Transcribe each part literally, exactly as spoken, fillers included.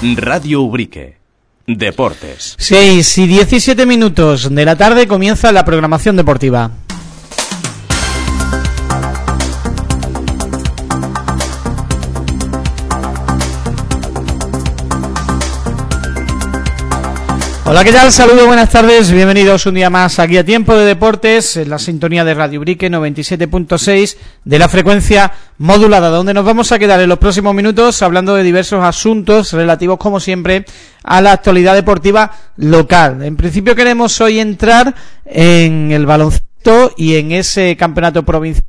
Radio Ubrique. Deportes. seis y diecisiete minutos de la tarde comienza la programación deportiva. Hola, ¿qué tal? Saludos, buenas tardes, bienvenidos un día más aquí a Tiempo de Deportes, en la sintonía de Radio Ubrique noventa y siete punto seis de la frecuencia modulada, donde nos vamos a quedar en los próximos minutos hablando de diversos asuntos relativos, como siempre, a la actualidad deportiva local. En principio queremos hoy entrar en el baloncesto y en ese campeonato provincial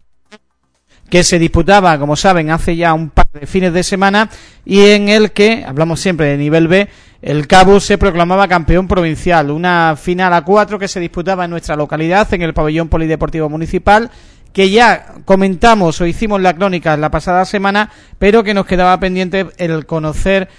que se disputaba, como saben, hace ya un par de fines de semana, y en el que, hablamos siempre de nivel B, el Cabu se proclamaba campeón provincial. Una final a cuatro que se disputaba en nuestra localidad, en el pabellón polideportivo municipal, que ya comentamos o hicimos la crónica la pasada semana, pero que nos quedaba pendiente el conocer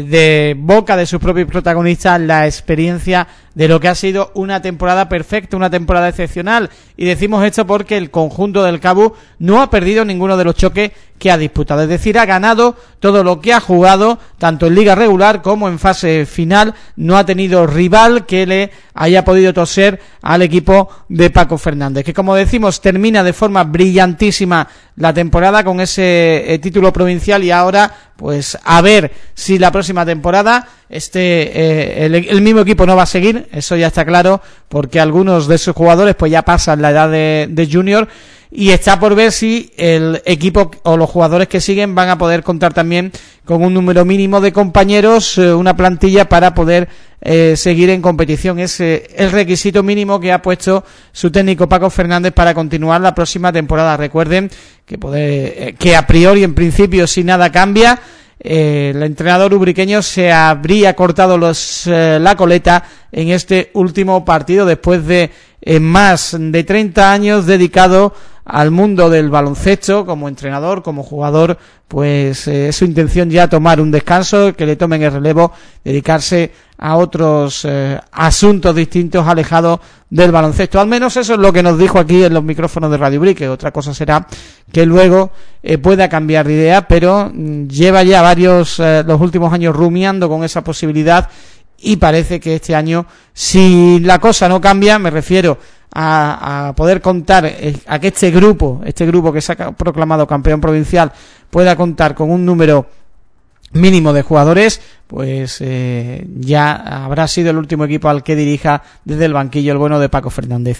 de boca de sus propios protagonistas la experiencia de lo que ha sido una temporada perfecta, una temporada excepcional, y decimos esto porque el conjunto del Cabu no ha perdido ninguno de los choques que ha disputado, es decir, ha ganado todo lo que ha jugado, tanto en liga regular como en fase final. No ha tenido rival que le haya podido toser al equipo de Paco Fernández, que, como decimos, termina de forma brillantísima la temporada con ese eh, título provincial, y ahora pues a ver si la próxima temporada este eh, el, el mismo equipo no va a seguir, eso ya está claro, porque algunos de sus jugadores pues ya pasan la edad de, de junior, y está por ver si el equipo o los jugadores que siguen van a poder contar también con un número mínimo de compañeros, eh, una plantilla para poder eh, seguir en competición. Es eh, el requisito mínimo que ha puesto su técnico Paco Fernández para continuar la próxima temporada. Recuerden que, poder, eh, que a priori, en principio, si nada cambia, Eh, el entrenador ubriqueño se habría cortado los eh, la coleta en este último partido, después de eh, más de treinta años dedicado al mundo del baloncesto como entrenador, como jugador. Pues eh, es su intención ya tomar un descanso, que le tomen el relevo, dedicarse a otros eh, asuntos distintos, alejados del baloncesto. Al menos eso es lo que nos dijo aquí en los micrófonos de Radio Ubrique. Otra cosa será que luego eh, pueda cambiar de idea, pero mm, lleva ya varios, eh, los últimos años rumiando con esa posibilidad, y parece que este año, si la cosa no cambia, me refiero a, a poder contar, eh, a que este grupo, este grupo que se ha proclamado campeón provincial, pueda contar con un número mínimo de jugadores, pues eh, ya habrá sido el último equipo al que dirija desde el banquillo el bueno de Paco Fernández.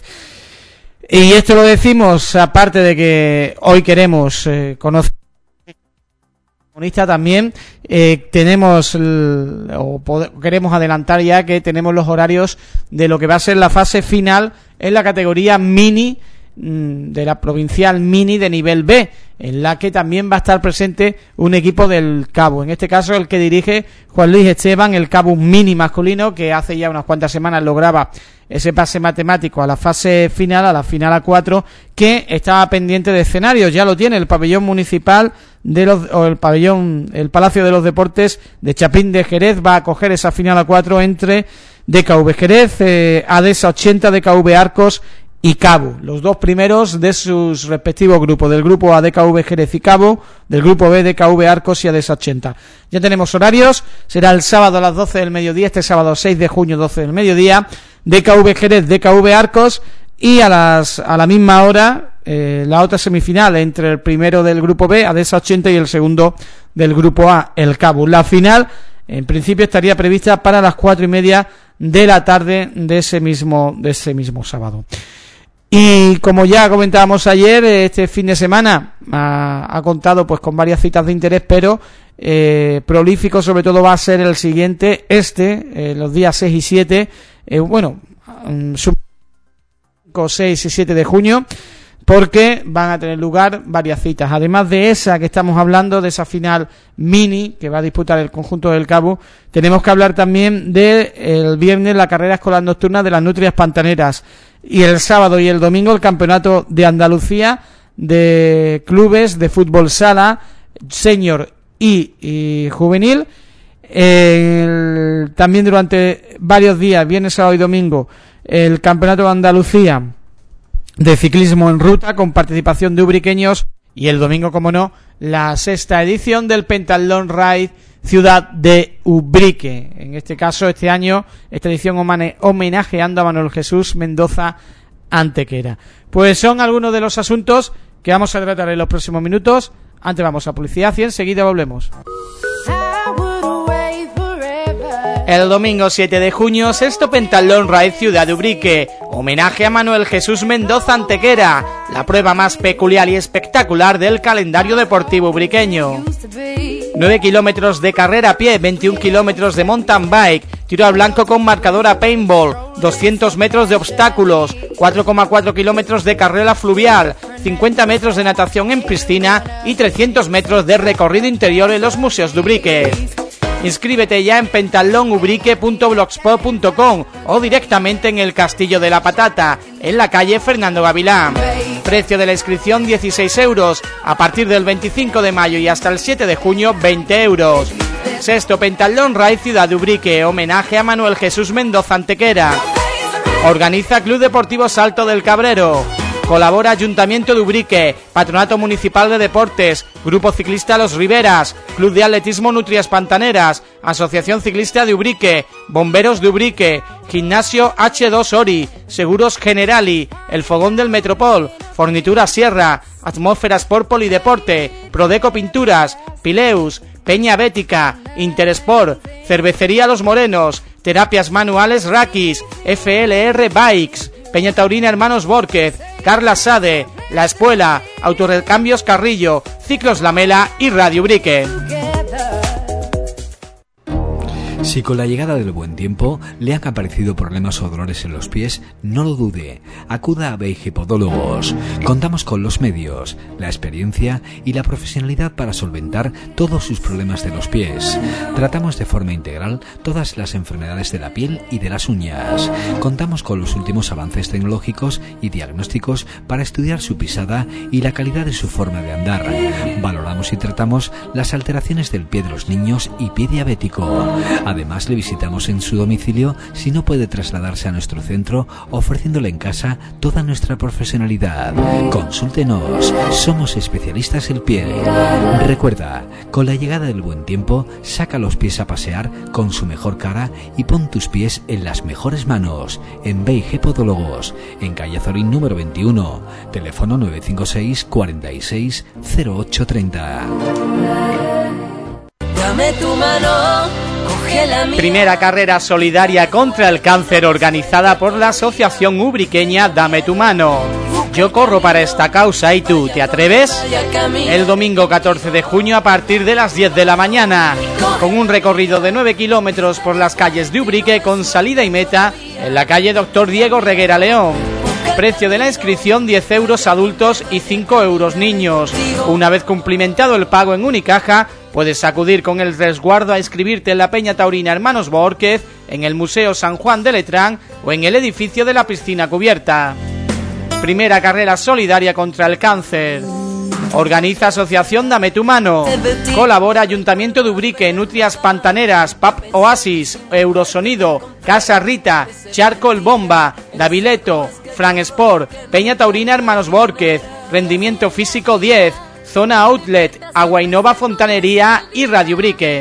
Y esto lo decimos aparte de que hoy queremos eh, conocer también, eh, tenemos el, o pod- queremos adelantar ya que tenemos los horarios de lo que va a ser la fase final en la categoría mini de la provincial mini de nivel B, en la que también va a estar presente un equipo del Cabu, en este caso el que dirige Juan Luis Esteban, el Cabu mini masculino, que hace ya unas cuantas semanas lograba ese pase matemático a la fase final, a la final a cuatro, que estaba pendiente de escenarios. Ya lo tiene el pabellón municipal de los, o el pabellón, el Palacio de los Deportes de Chapín de Jerez va a acoger esa final a cuatro entre D K V Jerez, eh, Adesa ochenta, D K V Arcos y Cabu, los dos primeros de sus respectivos grupos, del grupo A D K V Jerez y Cabu, del grupo B D K V Arcos y Adesa ochenta. Ya tenemos horarios, será el sábado a las doce del mediodía, este sábado seis de junio, doce del mediodía, D K V Jerez, D K V Arcos, y a las a la misma hora eh, la otra semifinal entre el primero del grupo B, Adesa ochenta, y el segundo del grupo A, el Cabu. La final en principio estaría prevista para las cuatro y media de la tarde de ese mismo de ese mismo sábado. Y como ya comentábamos ayer, este fin de semana ha, ha contado pues con varias citas de interés, pero eh, prolífico sobre todo va a ser el siguiente, este, eh, los días seis y siete, eh, bueno, cinco, seis y siete de junio, porque van a tener lugar varias citas. Además de esa que estamos hablando, de esa final mini que va a disputar el conjunto del Cabu, tenemos que hablar también de el viernes la carrera escolar nocturna de las Nutrias Pantaneras, y el sábado y el domingo el campeonato de Andalucía de clubes de fútbol sala, senior y, y juvenil. El, también durante varios días, viernes, sábado y domingo, el campeonato de Andalucía de ciclismo en ruta con participación de ubriqueños, y el domingo, como no, la sexta edición del Pentathlon Ride ciudad de Ubrique. En este caso, este año, esta edición homenajeando a Manuel Jesús Mendoza Antequera. Pues son algunos de los asuntos que vamos a tratar en los próximos minutos. Antes vamos a publicidad y enseguida volvemos. El domingo siete de junio, sexto Pentalón Ride Ciudad de Ubrique, homenaje a Manuel Jesús Mendoza Antequera, la prueba más peculiar y espectacular del calendario deportivo ubriqueño. nueve kilómetros de carrera a pie, veintiún kilómetros de mountain bike, tiro al blanco con marcador a paintball, doscientos metros de obstáculos, cuatro coma cuatro kilómetros de carrera fluvial, cincuenta metros de natación en piscina y trescientos metros de recorrido interior en los museos de Ubrique. Inscríbete ya en pentalón ubrique punto blogspot punto com o directamente en el Castillo de la Patata, en la calle Fernando Gavilán. Precio de la inscripción dieciséis euros, a partir del veinticinco de mayo y hasta el siete de junio veinte euros. Sexto Pentalón Ride Ciudad de Ubrique, homenaje a Manuel Jesús Mendoza Antequera. Organiza Club Deportivo Salto del Cabrero. Colabora Ayuntamiento de Ubrique, Patronato Municipal de Deportes, Grupo Ciclista Los Riberas, Club de Atletismo Nutrias Pantaneras, Asociación Ciclista de Ubrique, Bomberos de Ubrique, Gimnasio hache dos Ori, Seguros Generali, El Fogón del Metropol, Fornitura Sierra, Atmósfera Sport Polideporte, Prodeco Pinturas, Pileus, Peña Bética, Interesport, Cervecería Los Morenos, Terapias Manuales Rakis, F L R Bikes, Peña Taurina Hermanos Bórquez, Carla Sade, La Espuela, Autorecambios Carrillo, Ciclos Lamela y Radio Ubrique. Si con la llegada del buen tiempo le han aparecido problemas o dolores en los pies, no lo dude, acuda a Beige Podólogos. Contamos con los medios, la experiencia y la profesionalidad para solventar todos sus problemas de los pies. Tratamos de forma integral todas las enfermedades de la piel y de las uñas. Contamos con los últimos avances tecnológicos y diagnósticos para estudiar su pisada y la calidad de su forma de andar. Valoramos y tratamos las alteraciones del pie de los niños y pie diabético. Además, le visitamos en su domicilio si no puede trasladarse a nuestro centro, ofreciéndole en casa toda nuestra profesionalidad. Consúltenos, somos especialistas en piel. Recuerda, con la llegada del buen tiempo, saca los pies a pasear con su mejor cara y pon tus pies en las mejores manos. En Beige Podólogos, en calle Azorín número veintiuno, teléfono nueve cinco seis, cuarenta y seis, cero ocho treinta. Dame tu mano. Primera carrera solidaria contra el cáncer organizada por la Asociación Ubriqueña Dame tu Mano. Yo corro para esta causa y tú, ¿te atreves? El domingo catorce de junio a partir de las diez de la mañana, con un recorrido de nueve kilómetros por las calles de Ubrique con salida y meta en la calle Doctor Diego Reguera León. Precio de la inscripción diez euros adultos y cinco euros niños. Una vez cumplimentado el pago en Unicaja, puedes acudir con el resguardo a inscribirte en la Peña Taurina Hermanos Bórquez, en el Museo San Juan de Letrán o en el edificio de la piscina cubierta. Primera carrera solidaria contra el cáncer. Organiza Asociación Dame tu Mano. Colabora Ayuntamiento de Ubrique, Nutrias Pantaneras, P A P Oasis, Eurosonido, Casa Rita, Charco El Bomba, Davileto, Fran Sport, Peña Taurina Hermanos Bórquez, Rendimiento Físico diez, Zona Outlet, Agua Innova Fontanería y Radio Ubrique.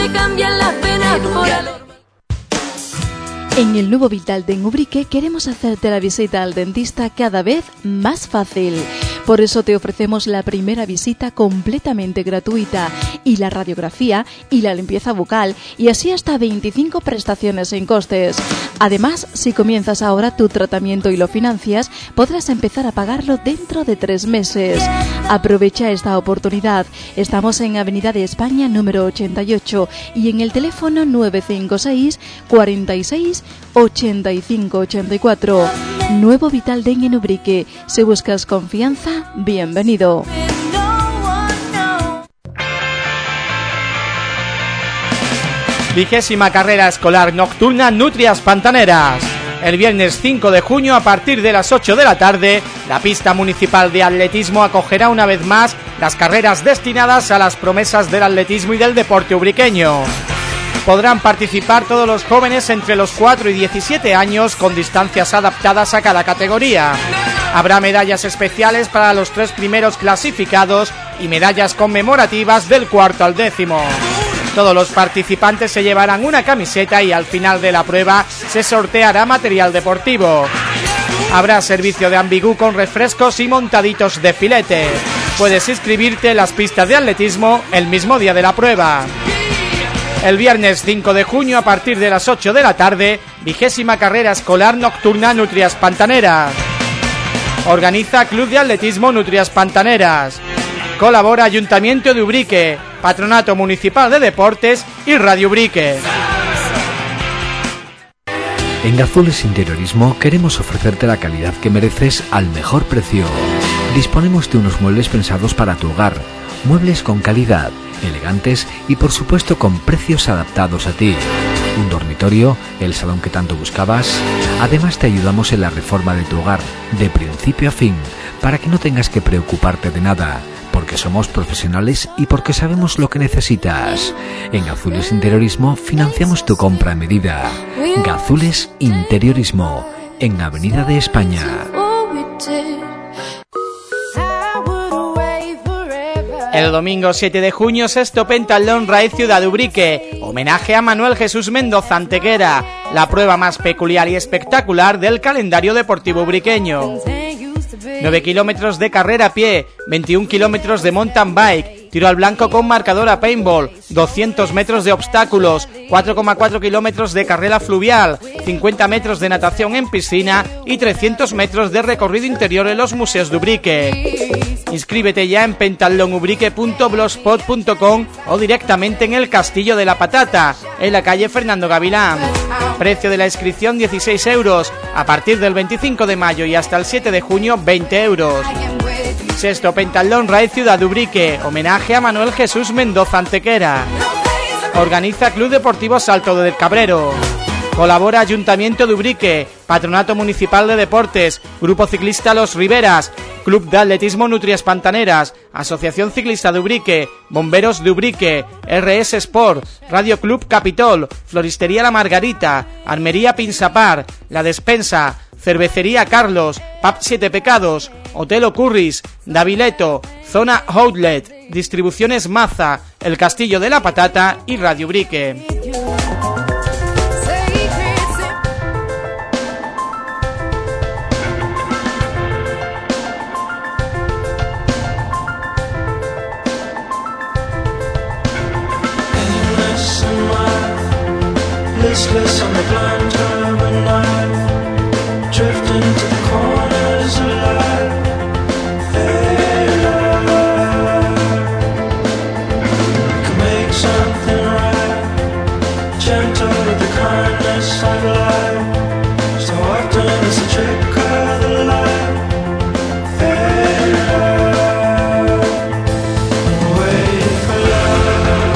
En el nuevo Vitalden Ubrique queremos hacerte la visita al dentista cada vez más fácil. Por eso te ofrecemos la primera visita completamente gratuita y la radiografía y la limpieza bucal y así hasta veinticinco prestaciones sin costes. Además, si comienzas ahora tu tratamiento y lo financias, podrás empezar a pagarlo dentro de tres meses. Aprovecha esta oportunidad. Estamos en Avenida de España número ochenta y ocho y en el teléfono nueve cinco seis, cuarenta y seis, ochenta y cinco ochenta y cuatro. Nuevo Vitalden en Ubrique. Si buscas confianza, bienvenido. Vigésima carrera escolar nocturna Nutrias Pantaneras. El viernes cinco de junio a partir de las ocho de la tarde, la pista municipal de atletismo acogerá una vez más las carreras destinadas a las promesas del atletismo y del deporte ubriqueño. Podrán participar todos los jóvenes entre los cuatro y diecisiete años con distancias adaptadas a cada categoría. Habrá medallas especiales para los tres primeros clasificados y medallas conmemorativas del cuarto al décimo. Todos los participantes se llevarán una camiseta y al final de la prueba se sorteará material deportivo. Habrá servicio de ambigú con refrescos y montaditos de filete. Puedes inscribirte en las pistas de atletismo el mismo día de la prueba. El viernes cinco de junio a partir de las ocho de la tarde, vigésima carrera escolar nocturna Nutrias Pantaneras. Organiza Club de Atletismo Nutrias Pantaneras. Colabora Ayuntamiento de Ubrique, Patronato Municipal de Deportes y Radio Ubrique. En Gazules Interiorismo queremos ofrecerte la calidad que mereces al mejor precio. Disponemos de unos muebles pensados para tu hogar, muebles con calidad, elegantes y por supuesto con precios adaptados a ti. Un dormitorio, el salón que tanto buscabas. Además te ayudamos en la reforma de tu hogar, de principio a fin, para que no tengas que preocuparte de nada, porque somos profesionales y porque sabemos lo que necesitas. En Gazules Interiorismo financiamos tu compra a medida. Gazules Interiorismo, en Avenida de España. El domingo siete de junio, sexto Pentathlon Raid Ciudad de Ubrique, homenaje a Manuel Jesús Mendoza Antequera, la prueba más peculiar y espectacular del calendario deportivo ubriqueño. nueve kilómetros de carrera a pie, veintiún kilómetros de mountain bike, tiro al blanco con marcador a paintball, doscientos metros de obstáculos, cuatro coma cuatro kilómetros de carrera fluvial, cincuenta metros de natación en piscina y trescientos metros de recorrido interior en los museos de Ubrique. Inscríbete ya en pentathlon ubrique punto blogspot punto com o directamente en el Castillo de la Patata, en la calle Fernando Gavilán. Precio de la inscripción dieciséis euros, a partir del veinticinco de mayo y hasta el siete de junio veinte euros. Sexto Pentathlon Raid Ciudad de Ubrique, homenaje a Manuel Jesús Mendoza Antequera. Organiza Club Deportivo Salto del Cabrero. Colabora Ayuntamiento de Ubrique, Patronato Municipal de Deportes, Grupo Ciclista Los Riberas, Club de Atletismo Nutrias Pantaneras, Asociación Ciclista de Ubrique, Bomberos de Ubrique, R S Sport, Radio Club Capitol, Floristería La Margarita, Armería Pinsapar, La Despensa, Cervecería Carlos, Pub Siete Pecados, Hotel Ocurris, Davileto, Zona Outlet, Distribuciones Maza, El Castillo de la Patata y Radio Ubrique. Listless on the blind turn knife, drifting to the corners of life. Hey, love, can make something right, gentle with the kindness of life. So often it's a trick of the light. Hey, love, wait for love.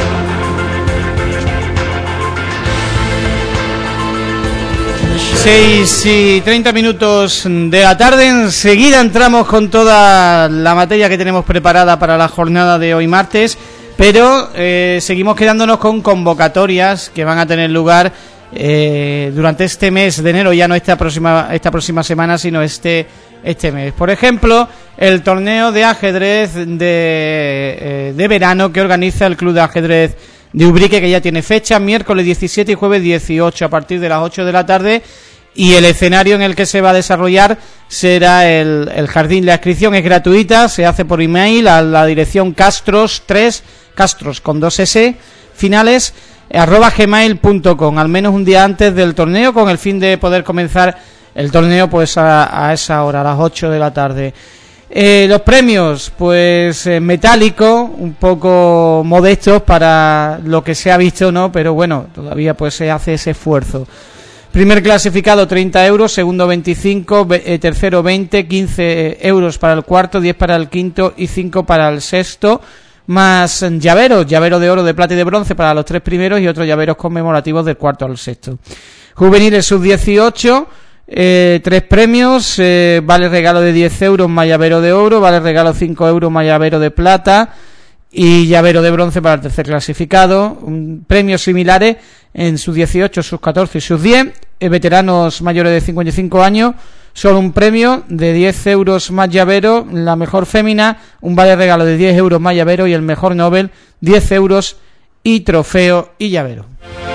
seis y treinta minutos de la tarde, enseguida entramos con toda la materia que tenemos preparada para la jornada de hoy martes, pero eh, seguimos quedándonos con convocatorias que van a tener lugar eh, durante este mes de enero, ya no esta próxima esta próxima semana, sino este este mes. Por ejemplo, el torneo de ajedrez de, eh, de verano que organiza el Club de Ajedrez de Ubrique, que ya tiene fecha, miércoles diecisiete y jueves dieciocho a partir de las ocho de la tarde, y el escenario en el que se va a desarrollar será el, el jardín. La inscripción es gratuita, se hace por email a la dirección castros tres, castros con dos s finales, arroba gmail punto com, al menos un día antes del torneo, con el fin de poder comenzar el torneo pues a, a esa hora, a las ocho de la tarde. Eh, los premios, pues eh, metálico, un poco modestos para lo que se ha visto, ¿no? Pero bueno, todavía pues se hace ese esfuerzo. Primer clasificado treinta euros, segundo veinticinco, eh, tercero veinte, quince euros para el cuarto, diez para el quinto y cinco para el sexto, más llaveros, llavero de oro, de plata y de bronce para los tres primeros y otros llaveros conmemorativos del cuarto al sexto. Juveniles sub dieciocho, Eh, tres premios, eh, vale regalo de diez euros más llavero de oro, vale regalo cinco euros más llavero de plata y llavero de bronce para el tercer clasificado. Um, premios similares en sus dieciocho, sus catorce y sus diez. Eh, veteranos mayores de cincuenta y cinco años, solo un premio de diez euros más llavero, la mejor fémina, un vale regalo de diez euros más llavero y el mejor Nobel diez euros y trofeo y llavero.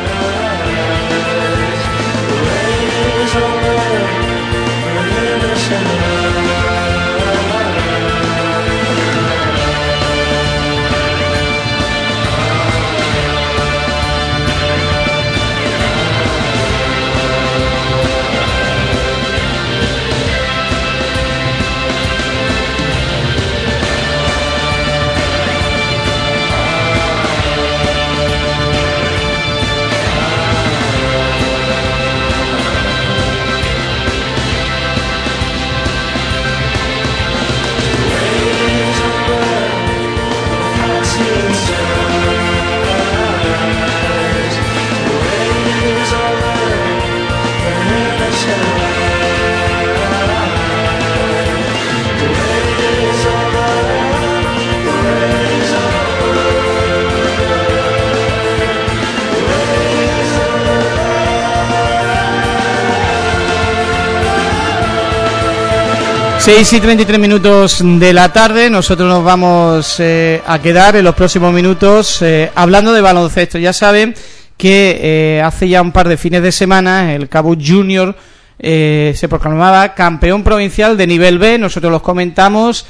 seis y treinta y tres minutos de la tarde. Nosotros nos vamos eh, a quedar en los próximos minutos eh, hablando de baloncesto. Ya saben que eh, hace ya un par de fines de semana el Cabut Junior eh, se proclamaba campeón provincial de nivel B. Nosotros los comentamos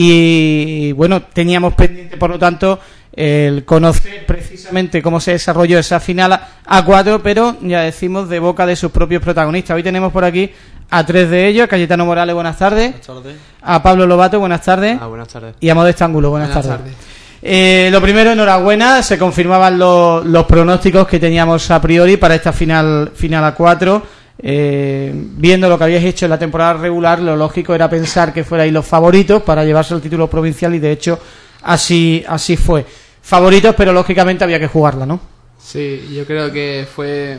y bueno, teníamos pendiente por lo tanto el conocer precisamente cómo se desarrolló esa final a cuatro, pero ya decimos de boca de sus propios protagonistas. Hoy tenemos por aquí a tres de ellos: Cayetano Morales, buenas tardes. Buenas tardes. A Pablo Lobato, buenas tardes. Ah, buenas tardes. Y a Modesto Ángulo, buenas, buenas tardes. tardes. Eh, lo primero, enhorabuena, se confirmaban los, los pronósticos que teníamos a priori para esta final final a cuatro. Eh, viendo lo que habíais hecho en la temporada regular, lo lógico era pensar que fuerais los favoritos para llevarse el título provincial y de hecho así así fue. Favoritos, pero lógicamente había que jugarla, ¿no? Sí, yo creo que fue...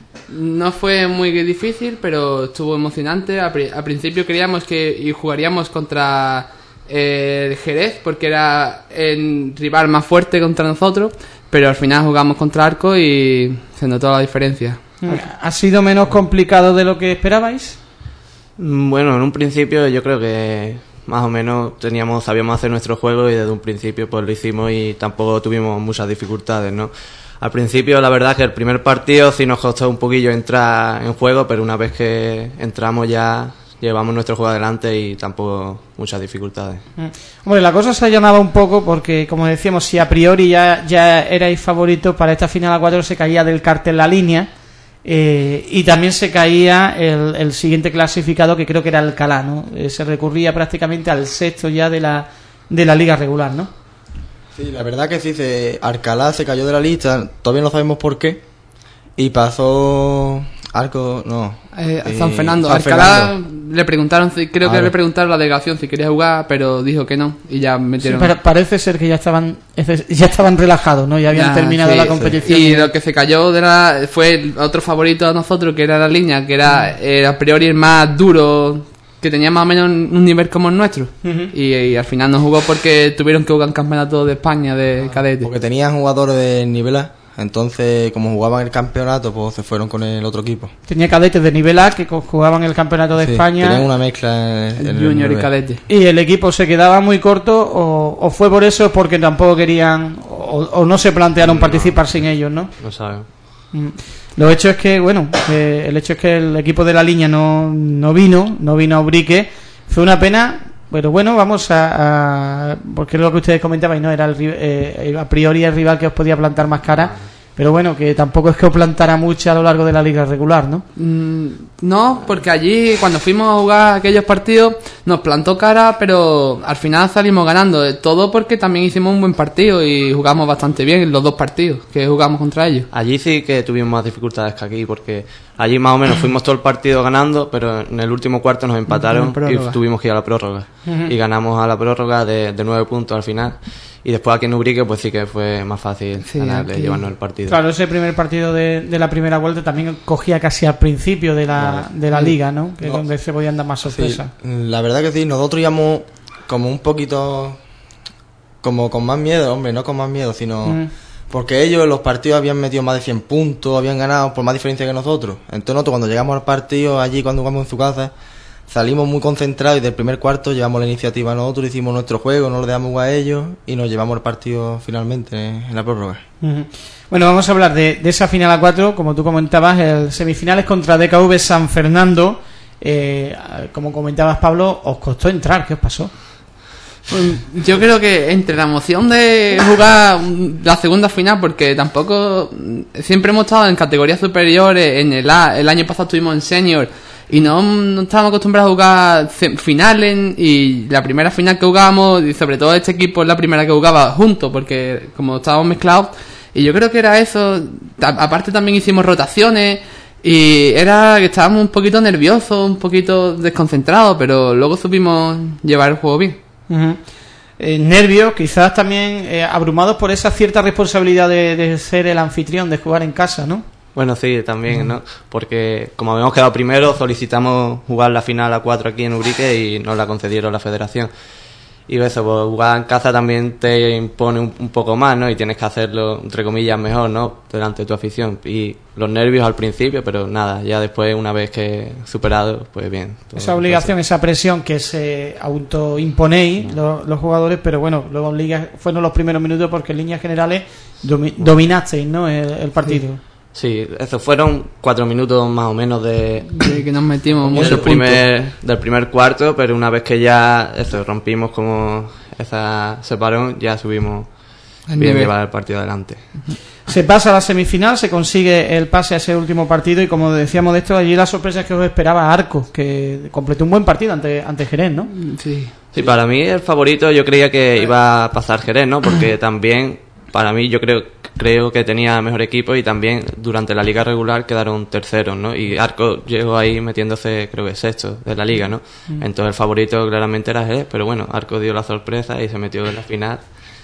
No fue muy difícil, pero estuvo emocionante. Al principio creíamos que jugaríamos contra eh, el Jerez, porque era el rival más fuerte contra nosotros, pero al final jugamos contra Arco y se notó la diferencia. ¿Ha sido menos complicado de lo que esperabais? Bueno, en un principio yo creo que más o menos teníamos sabíamos hacer nuestro juego y desde un principio pues lo hicimos y tampoco tuvimos muchas dificultades, ¿no? Al principio la verdad que el primer partido sí nos costó un poquillo entrar en juego, pero una vez que entramos ya llevamos nuestro juego adelante y tampoco muchas dificultades. Hombre, la cosa se allanaba un poco porque, como decíamos, si a priori ya, ya erais favoritos para esta final a cuatro, se caía del cartel la línea. Eh, y también se caía el, el siguiente clasificado, que creo que era Alcalá, ¿no? Eh, se recurría prácticamente al sexto ya de la de la liga regular, ¿no? Sí, la verdad que sí, se, Alcalá se cayó de la lista, todavía no sabemos por qué, y pasó Arco, no. Eh, eh, San Fernando, San Alcalá Fernando. le preguntaron, creo claro. que le preguntaron a la delegación si quería jugar, pero dijo que no y ya metieron. Sí, pero parece ser que ya estaban ya estaban relajados, ¿no? Ya habían Ya, terminado sí, la sí. competición. Y lo que se cayó de la, fue el otro favorito a nosotros, que era la línea, que era eh, a priori el más duro, que tenía más o menos un nivel como el nuestro. Uh-huh. y, y al final no jugó porque tuvieron que jugar en campeonato de España de cadete. Porque tenían jugadores de nivel A, entonces como jugaban el campeonato, pues se fueron con el otro equipo. Tenía cadetes de nivel A que jugaban el campeonato de Sí, España. tenían una mezcla en, en Junior el y nivel. cadete. Y el equipo se quedaba muy corto, o, o fue por eso, porque tampoco querían, o, o no se plantearon No. participar sin ellos, ¿no? No sabemos. Mm. Lo hecho es que, bueno, eh, el hecho es que el equipo de la línea no, no vino, no vino a Ubrique. Fue una pena, pero bueno, vamos a, a porque es lo que ustedes comentaban, ¿no? Era el, eh, a priori el rival que os podía plantar más cara. Pero bueno, que tampoco es que os plantara mucho a lo largo de la liga regular, ¿no? Mm, no, porque allí cuando fuimos a jugar aquellos partidos nos plantó cara, pero al final salimos ganando. Todo porque también hicimos un buen partido y jugamos bastante bien en los dos partidos que jugamos contra ellos. Allí sí que tuvimos más dificultades que aquí, porque allí más o menos fuimos todo el partido ganando, pero en el último cuarto nos empataron y tuvimos que ir a la prórroga. Uh-huh. Y ganamos a la prórroga de, de nueve puntos al final. Y después aquí en Ubrique pues sí que fue más fácil Sí, ganarle, aquí. llevarnos el partido. Claro, ese primer partido de, de la primera vuelta también cogía casi al principio de la, de la liga, ¿no? Que es No. donde se podían dar más sorpresas. Sí, la verdad que sí, nosotros íbamos como un poquito, como con más miedo, hombre, no con más miedo, sino Mm. porque ellos en los partidos habían metido más de cien puntos, habían ganado por más diferencia que nosotros. Entonces nosotros cuando llegamos al partido, allí cuando jugamos en su casa, salimos muy concentrados y del primer cuarto llevamos la iniciativa nosotros, hicimos nuestro juego, no lo dejamos a ellos y nos llevamos el partido finalmente en la prórroga. Uh-huh. Bueno, vamos a hablar de, de esa final a cuatro, como tú comentabas, el semifinales contra D K V San Fernando. Eh, como comentabas, Pablo, os costó entrar, ¿qué os pasó? Pues yo creo que entre la emoción de jugar la segunda final, porque tampoco siempre hemos estado en categorías superiores, en el A, el año pasado estuvimos en senior y no, no estábamos acostumbrados a jugar finales, y la primera final que jugábamos, y sobre todo este equipo es la primera que jugaba juntos, porque como estábamos mezclados, y yo creo que era eso. Aparte también hicimos rotaciones y era que estábamos un poquito nerviosos, un poquito desconcentrados, pero luego supimos llevar el juego bien. Uh-huh. Eh, nervios, quizás también eh, abrumados por esa cierta responsabilidad de, de ser el anfitrión, de jugar en casa, ¿no? Bueno, sí, también, ¿no? Porque como habíamos quedado primero, solicitamos jugar la final a cuatro aquí en Ubrique y nos la concedieron la federación. Y eso, pues jugar en casa también te impone un, un poco más, ¿no? Y tienes que hacerlo, entre comillas, mejor, ¿no? Delante de tu afición. Y los nervios al principio, pero nada, ya después, una vez que superado, pues bien. Esa obligación, todo. Esa presión que se autoimponéis los, los jugadores, pero bueno, luego en Liga fueron los primeros minutos porque en líneas generales domi- dominasteis, ¿no? El, el partido. Sí. Sí, eso fueron cuatro minutos más o menos de, de que nos metimos mucho del primer del primer cuarto, pero una vez que ya eso rompimos como esa separón, ya subimos bien llevar el partido adelante. Se pasa a la semifinal, se consigue el pase a ese último partido y como decíamos de esto, allí la sorpresa es que os esperaba Arco, que completó un buen partido ante, ante Jerez, ¿no? Sí. Sí, para mí el favorito yo creía que iba a pasar Jerez, ¿no? Porque también para mí yo creo creo que tenía mejor equipo y también durante la liga regular quedaron terceros, ¿no? Y Arco llegó ahí metiéndose, creo que sexto de la liga, ¿no? Mm. Entonces el favorito claramente era Jerez, pero bueno, Arco dio la sorpresa y se metió en la final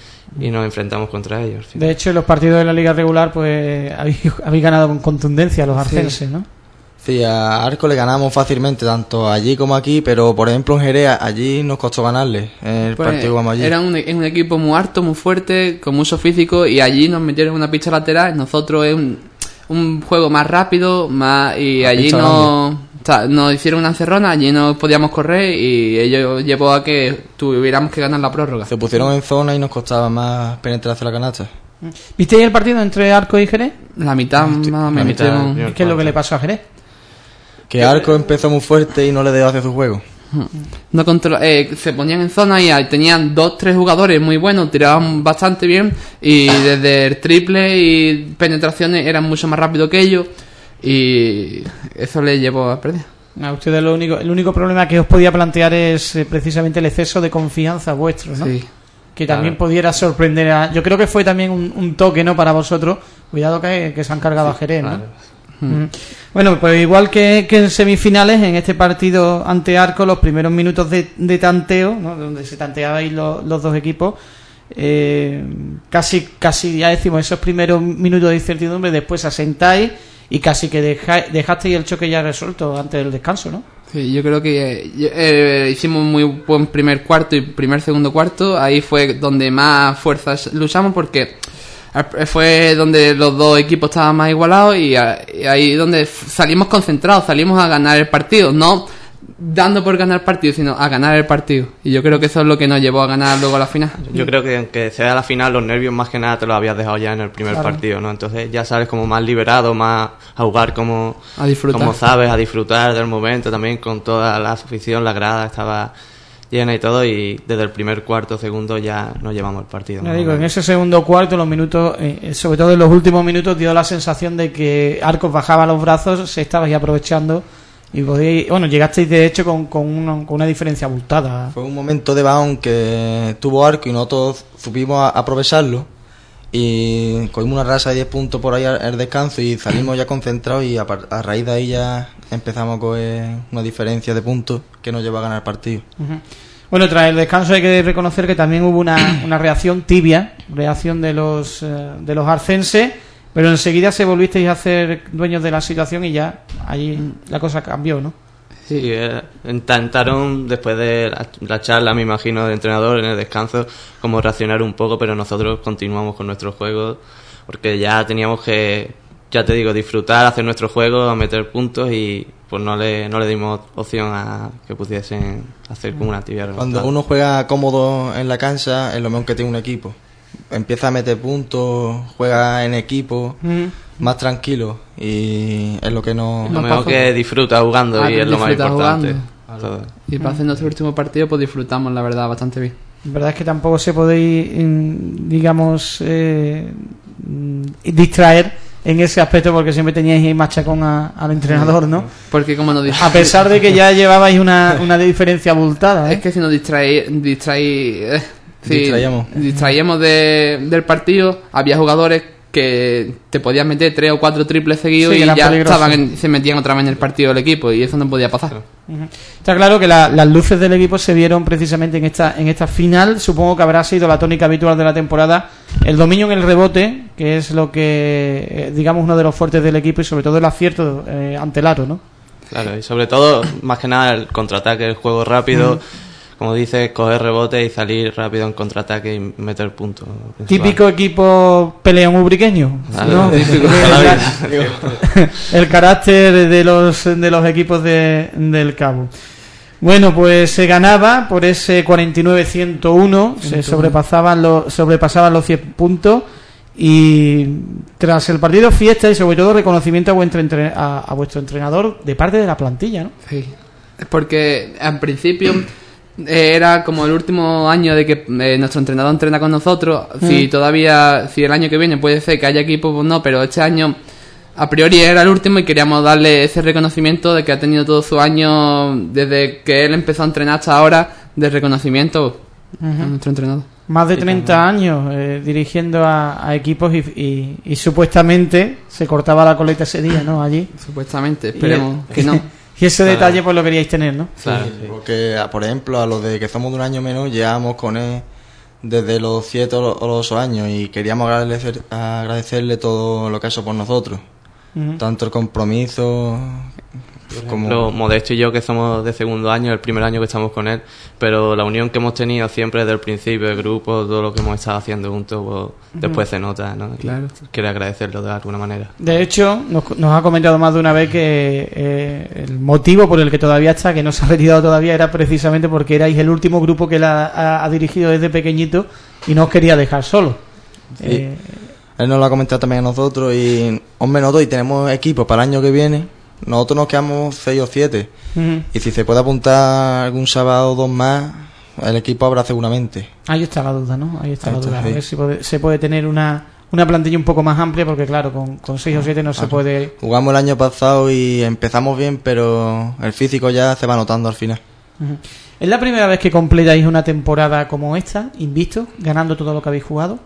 y nos enfrentamos contra ellos. De hecho, en los partidos de la liga regular, pues habéis, habéis ganado con contundencia a los arcenses, sí. ¿no? Sí, a Arco le ganamos fácilmente, tanto allí como aquí, pero por ejemplo en Jerez, allí nos costó ganarle el pues partido como allí. Era un, un equipo muy harto, muy fuerte, con mucho físico, y allí nos metieron una pista lateral. Nosotros es un, un juego más rápido, más y la allí nos, o sea, nos hicieron una encerrona, allí no podíamos correr y ello llevó a que tuviéramos que ganar la prórroga. Se pusieron en zona y nos costaba más penetrar hacia la canasta. ¿Visteis el partido entre Arco y Jerez? La mitad más o menos. ¿Qué es lo que le pasó a Jerez? Que Arco empezó muy fuerte y no le dejó hacer su juego. No control, eh, se ponían en zona y tenían dos, tres jugadores muy buenos, tiraban bastante bien y desde el triple y penetraciones eran mucho más rápido que ellos y eso les llevó a perder. A ustedes lo único, el único problema que os podía plantear es eh, precisamente el exceso de confianza vuestro, ¿no? Sí. Que también claro. pudiera sorprender a... Yo creo que fue también un, un toque, ¿no? Para vosotros. Cuidado que, que se han cargado sí, a Jerez, claro. ¿no? Mm. Bueno, pues igual que, que en semifinales, en este partido ante Arco, los primeros minutos de, de tanteo, ¿no? Donde se tanteabais los, los dos equipos, eh, casi, casi ya decimos, esos primeros minutos de incertidumbre, después asentáis y casi que deja, dejasteis el choque ya resuelto antes del descanso, ¿no? Sí, yo creo que eh, hicimos muy buen primer cuarto y primer segundo cuarto. Ahí fue donde más fuerzas luchamos porque fue donde los dos equipos estaban más igualados y ahí donde salimos concentrados, salimos a ganar el partido, no dando por ganar el partido, sino a ganar el partido. Y yo creo que eso es lo que nos llevó a ganar luego la final. Yo creo que aunque sea la final, los nervios más que nada te los habías dejado ya en el primer claro. partido, ¿no? Entonces ya sales como más liberado, más a jugar como, a disfrutar. como sabes, a disfrutar del momento también con toda la afición, la grada estaba llena y todo, y desde el primer cuarto, segundo ya nos llevamos el partido. ¿no? Digo, en ese segundo cuarto, los minutos, eh, sobre todo en los últimos minutos, dio la sensación de que Arcos bajaba los brazos, se estabais aprovechando y podíais, bueno, llegasteis de hecho con, con, una, con una diferencia abultada. Fue un momento de bajón que tuvo Arco y nosotros supimos aprovecharlo y cogimos una racha de diez puntos por ahí al descanso y salimos ya concentrados y a, a raíz de ahí ya empezamos a coger una diferencia de puntos que nos lleva a ganar el partido. Uh-huh. Bueno, tras el descanso hay que reconocer que también hubo una, una reacción tibia, reacción de los eh, de los arcenses, pero enseguida se volvisteis a hacer dueños de la situación y ya allí la cosa cambió, ¿no? Sí, eh, intentaron después de la, la charla, me imagino, del entrenador en el descanso, como reaccionar un poco, pero nosotros continuamos con nuestro juego porque ya teníamos que ya te digo, disfrutar, hacer nuestro juego, meter puntos y pues no le, no le dimos opción a que pudiesen hacer como una actividad Cuando remontada. uno juega cómodo en la cancha, es lo mejor que tiene un equipo. Empieza a meter puntos, juega en equipo, Mm. más tranquilo, y es lo que no... Lo mejor que disfruta jugando Ah, y que es lo más disfruta importante. jugando. Todo. Y para hacer nuestro último partido, pues disfrutamos, la verdad, bastante bien. La verdad es que tampoco se podéis, mm, digamos, eh, mm, distraer en ese aspecto porque siempre teníais ahí machacón a- al entrenador, ¿no? Porque como nos A distrae... pesar de que ya llevabais una, una diferencia abultada, ¿eh? Es que si nos distrae... distrae eh, si Distraíamos. distraíamos de, del partido, había jugadores que te podías meter tres o cuatro triples seguidos Sí, que y eran ya peligrosos. estaban en- se metían otra vez en el partido del equipo y eso no podía pasar. Ujú. Está claro que la- las luces del equipo se vieron precisamente en esta en esta final. Supongo que habrá sido la tónica habitual de la temporada, el dominio en el rebote, que es lo que, eh, digamos, uno de los fuertes del equipo, y sobre todo el acierto eh, ante el aro, ¿no? Claro, y sobre todo, más que nada, el contraataque, el juego rápido, como dices, coger rebote y salir rápido en contraataque y meter puntos. Típico equipo peleón ubriqueño, Vale, ¿no? típico. El, el carácter de los de los equipos de, del Cabo. Bueno, pues se ganaba por ese cuarenta y nueve a ciento uno, se sobrepasaban los sobrepasaban los cien puntos, y tras el partido fiesta y sobre todo reconocimiento a vuestro entre- a, a vuestro entrenador de parte de la plantilla, ¿no? Sí. Es porque en principio eh, era como el último año de que eh, nuestro entrenador entrena con nosotros. Si Mm. todavía, si el año que viene puede ser que haya equipo, pues no, pero este año a priori era el último y queríamos darle ese reconocimiento de que ha tenido todo su año desde que él empezó a entrenar hasta ahora, de reconocimiento a nuestro entrenador. Más de treinta años eh, dirigiendo a, a equipos y, y, y supuestamente se cortaba la coleta ese día, ¿no? Allí. Supuestamente, esperemos Y- que no. Y ese Claro. detalle pues lo queríais tener, ¿no? Claro, Sí, sí. porque, a- por ejemplo, a los de que somos de un año menos, llevamos con él desde los siete o los- o los ocho años y queríamos agradecer, agradecerle todo lo que ha hecho por nosotros. Ujú. Tanto el compromiso Por como... ejemplo, Modesto y yo, que somos de segundo año, el primer año que estamos con él, pero la unión que hemos tenido siempre desde el principio, el grupo, todo lo que hemos estado haciendo juntos, pues, después se nota, ¿no? Y Claro. quiero agradecerlo de alguna manera. De hecho, nos, nos ha comentado más de una vez que eh, el motivo por el que todavía está, que no se ha retirado todavía, era precisamente porque erais el último grupo que él ha, ha- ha dirigido desde pequeñito y no os quería dejar solo. Sí. Eh, Él nos lo ha comentado también a nosotros y, hombre, nosotros y tenemos equipo para el año que viene. Nosotros nos quedamos seis o siete. ujú. Y si se puede apuntar algún sábado o dos más, el equipo habrá seguramente. Ahí está la duda, ¿no? Ahí está Ahí la está, duda. A sí. ver si puede- se puede tener una, una plantilla un poco más amplia, porque claro, con, con seis o siete no se puede... Jugamos el año pasado y empezamos bien, pero el físico ya se va notando al final. Ujú. ¿Es la primera vez que completáis una temporada como esta, invicto, ganando todo lo que habéis jugado?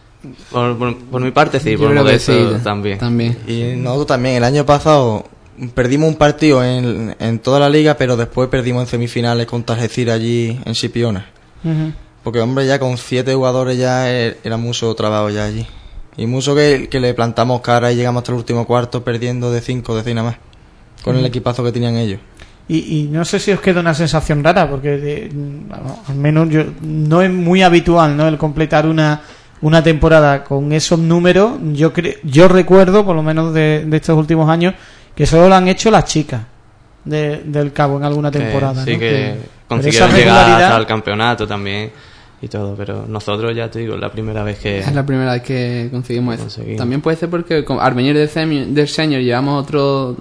Por, por- por mi parte, sí, Yo por creo que Modesto sí, también. También. Y nosotros también, el año pasado perdimos un partido en, en toda la liga, pero después perdimos en semifinales contra Algeciras allí en Sipiona. Ujú. Porque, hombre, ya con siete jugadores ya er- era mucho trabajo ya allí. Y mucho que, que le plantamos cara y llegamos hasta el último cuarto perdiendo de cinco, de seis nada más. Con el equipazo que tenían ellos. Y, y no sé si os queda una sensación rara, porque de- bueno, al menos yo, no es muy habitual, ¿no?, el completar una, una temporada con esos números. Yo cre- yo recuerdo, por lo menos de, de estos últimos años, que solo lo han hecho las chicas de- del Cabo en alguna Que temporada. sí, ¿no? que pero consiguieron esa llegar regularidad- hasta el campeonato también y todo, pero nosotros, ya te digo, es la primera vez que... Es la primera vez que conseguimos eso. Conseguimos. También puede ser porque con- al venir del senior, del senior llevamos otro